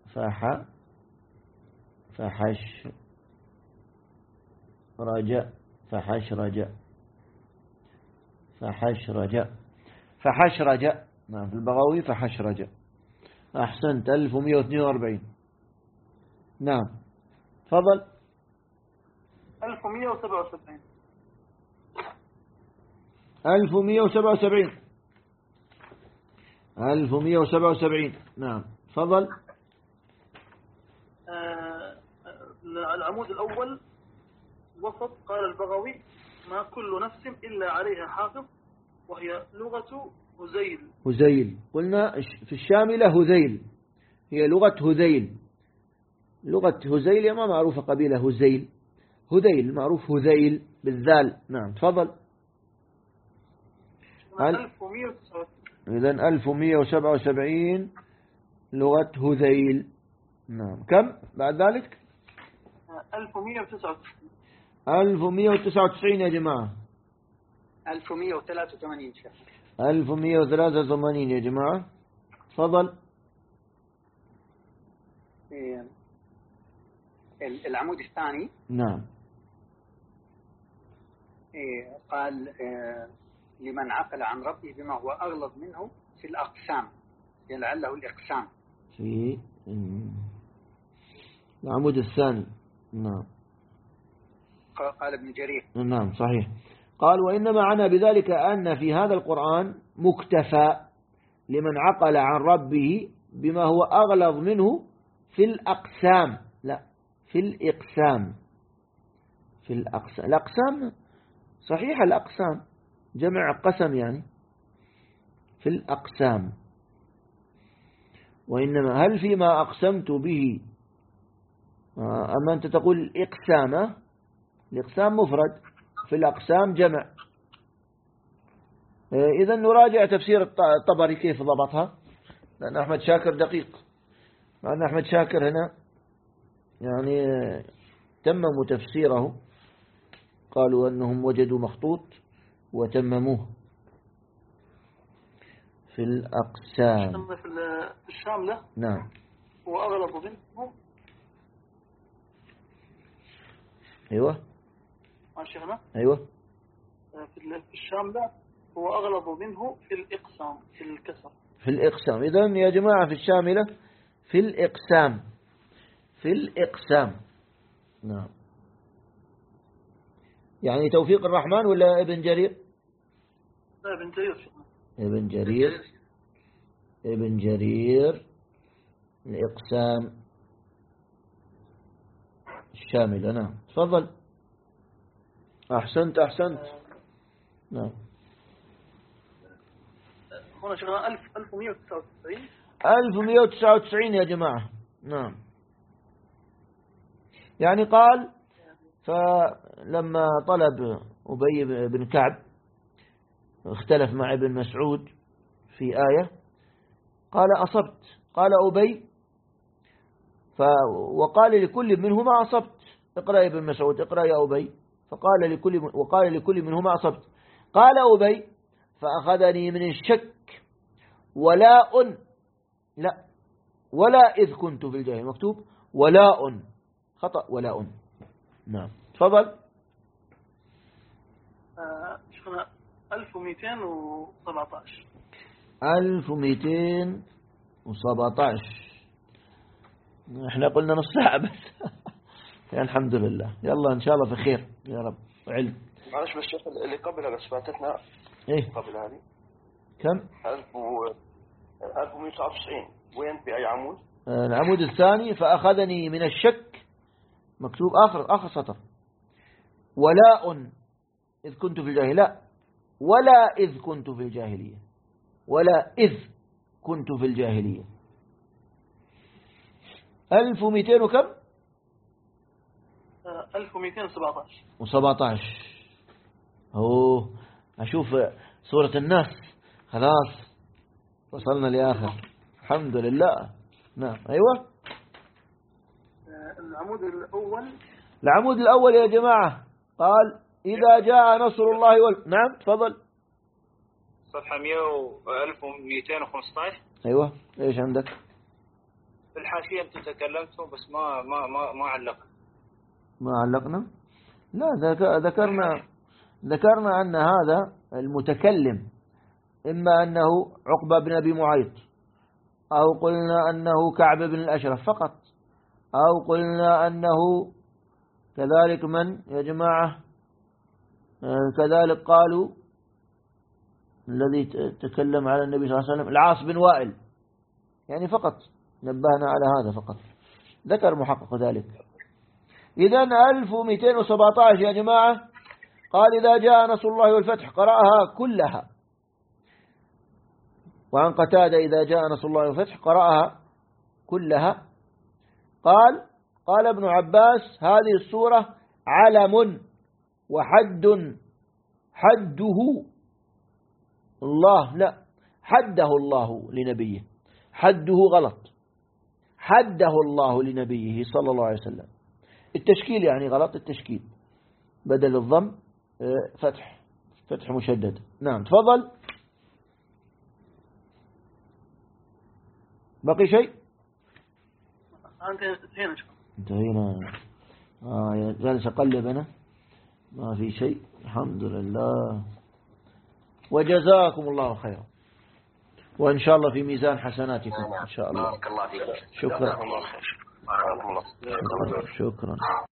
فحشرج. نعم في البغوي فحشرج. أحسنت. 1142. نعم تفضل. 1177. 1177. نعم تفضل. العمود الأول وسط قال البغوي ما كل نفس إلا عليها حافظ وهي لغة هذيل. قلنا في الشاملة هذيل، هي لغة هذيل. لغة هذيل ما معروفة قبيلة هذيل معروف هذيل بالذال. نعم تفضل. 1177. 1177 لغة هذيل. نعم كم بعد ذلك؟ 1199 يا جماعة. 1183 شيخ. 1183 يا جماعة. تفضل. العمود الثاني. نعم. قال لمن عقل عن ربه بما هو أغلظ منه في الأقسام، لعله الإقسام في العمود الثاني. نعم. قال ابن جرير. نعم صحيح. قال وإنما عنا بذلك أن في هذا القرآن مكتفى لمن عقل عن ربه بما هو أغلظ منه في الأقسام. لا في الإقسام. الأقسام صحيح، الأقسام جمع قسم يعني. في الأقسام. وإنما هل فيما أقسمت به، أما أنت تقول الإقسام، الإقسام مفرد، في الأقسام جمع. إذا نراجع تفسير الطبري كيف ضبطها، لأن أحمد شاكر دقيق. مع أن أحمد شاكر هنا يعني تمموا تفسيره، قالوا أنهم وجدوا مخطوط وتمموه. في الأقسام في الشاملة. نعم. وأغلظ منهم. أيوة ماشي هنا. أيوة. في الشاملة هو أغلظ منه في الإقسام، في الكسر. في الإقسام. إذن يا جماعة في الشاملة في الإقسام. في الإقسام. نعم. يعني توفيق الرحمن ولا ابن جرير؟ لا ابن جرير. ابن جرير الإقسام الشاملة. نعم تفضل. أحسنت. نعم. هنا شغلنا 1199. 1199 يا جماعة. نعم. يعني قال فلما طلب أبي بن كعب اختلف مع ابن مسعود في آية، قال أصبت، قال أبي وقال لكل منهما أصبت، اقرأ يا ابن مسعود، اقرأ يا أبي، وقال لكل منهما أصبت. قال أبي فأخذني من الشك ولا إذ كنت في الجاهل، مكتوب ولاء، خطأ ولاء. نعم تفضل. شفنا 1217. 1217. احنا قلنا نص ساعة بس. يعني الحمد لله. يلا ان شاء الله في خير يا رب علم. معلش بس شيخ اللي قبلها بس فاتتنا. ايه قبل هذه كم؟ 1199 وين في اي عمود؟ العمود الثاني فأخذني من الشك، مكتوب آخر سطر. ولاء إذ كنت في الجاهلية، ولا إذ كنت في الجاهلية. ولا إذ كنت في الجاهلية. 1200 وكم؟ 1217. أوه أشوف سورة الناس خلاص وصلنا لآخر الحمد لله. نعم أيوة. العمود الأول يا جماعة قال إذا جاء نصر الله نعم تفضل. صفحة 1215. أيوة إيش عندك؟ في الحاشية أنتم تكلمتوا بس ما علقنا. ما علقنا؟ لا ذكرنا أن هذا المتكلم إما أنه عقبة بن أبي معيط أو قلنا أنه كعب بن الأشرف فقط أو قلنا أنه كذلك من يا جماعة كذلك قالوا الذي تكلم على النبي صلى الله عليه وسلم العاص بن وائل يعني فقط نبهنا على هذا فقط ذكر محقق ذلك. إذن 1217 يا جماعة قال إذا جاء نصر الله والفتح قرأها كلها. وعن قتادة إذا جاء نصر الله والفتح قرأها كلها. قال ابن عباس هذه السورة علم وحد حده الله لا حده الله لنبيه حده غلط حده الله لنبيه صلى الله عليه وسلم. التشكيل يعني غلط التشكيل بدل الضم فتح مشدد. نعم تفضل. بقي شيء؟ انتهينا. جالس أقلب أنا ما في شيء الحمد لله. وجزاكم الله خيرا وإن شاء الله في ميزان حسناتكم إن شاء الله. بارك الله فيك. شكرا. شكرا. شكرا.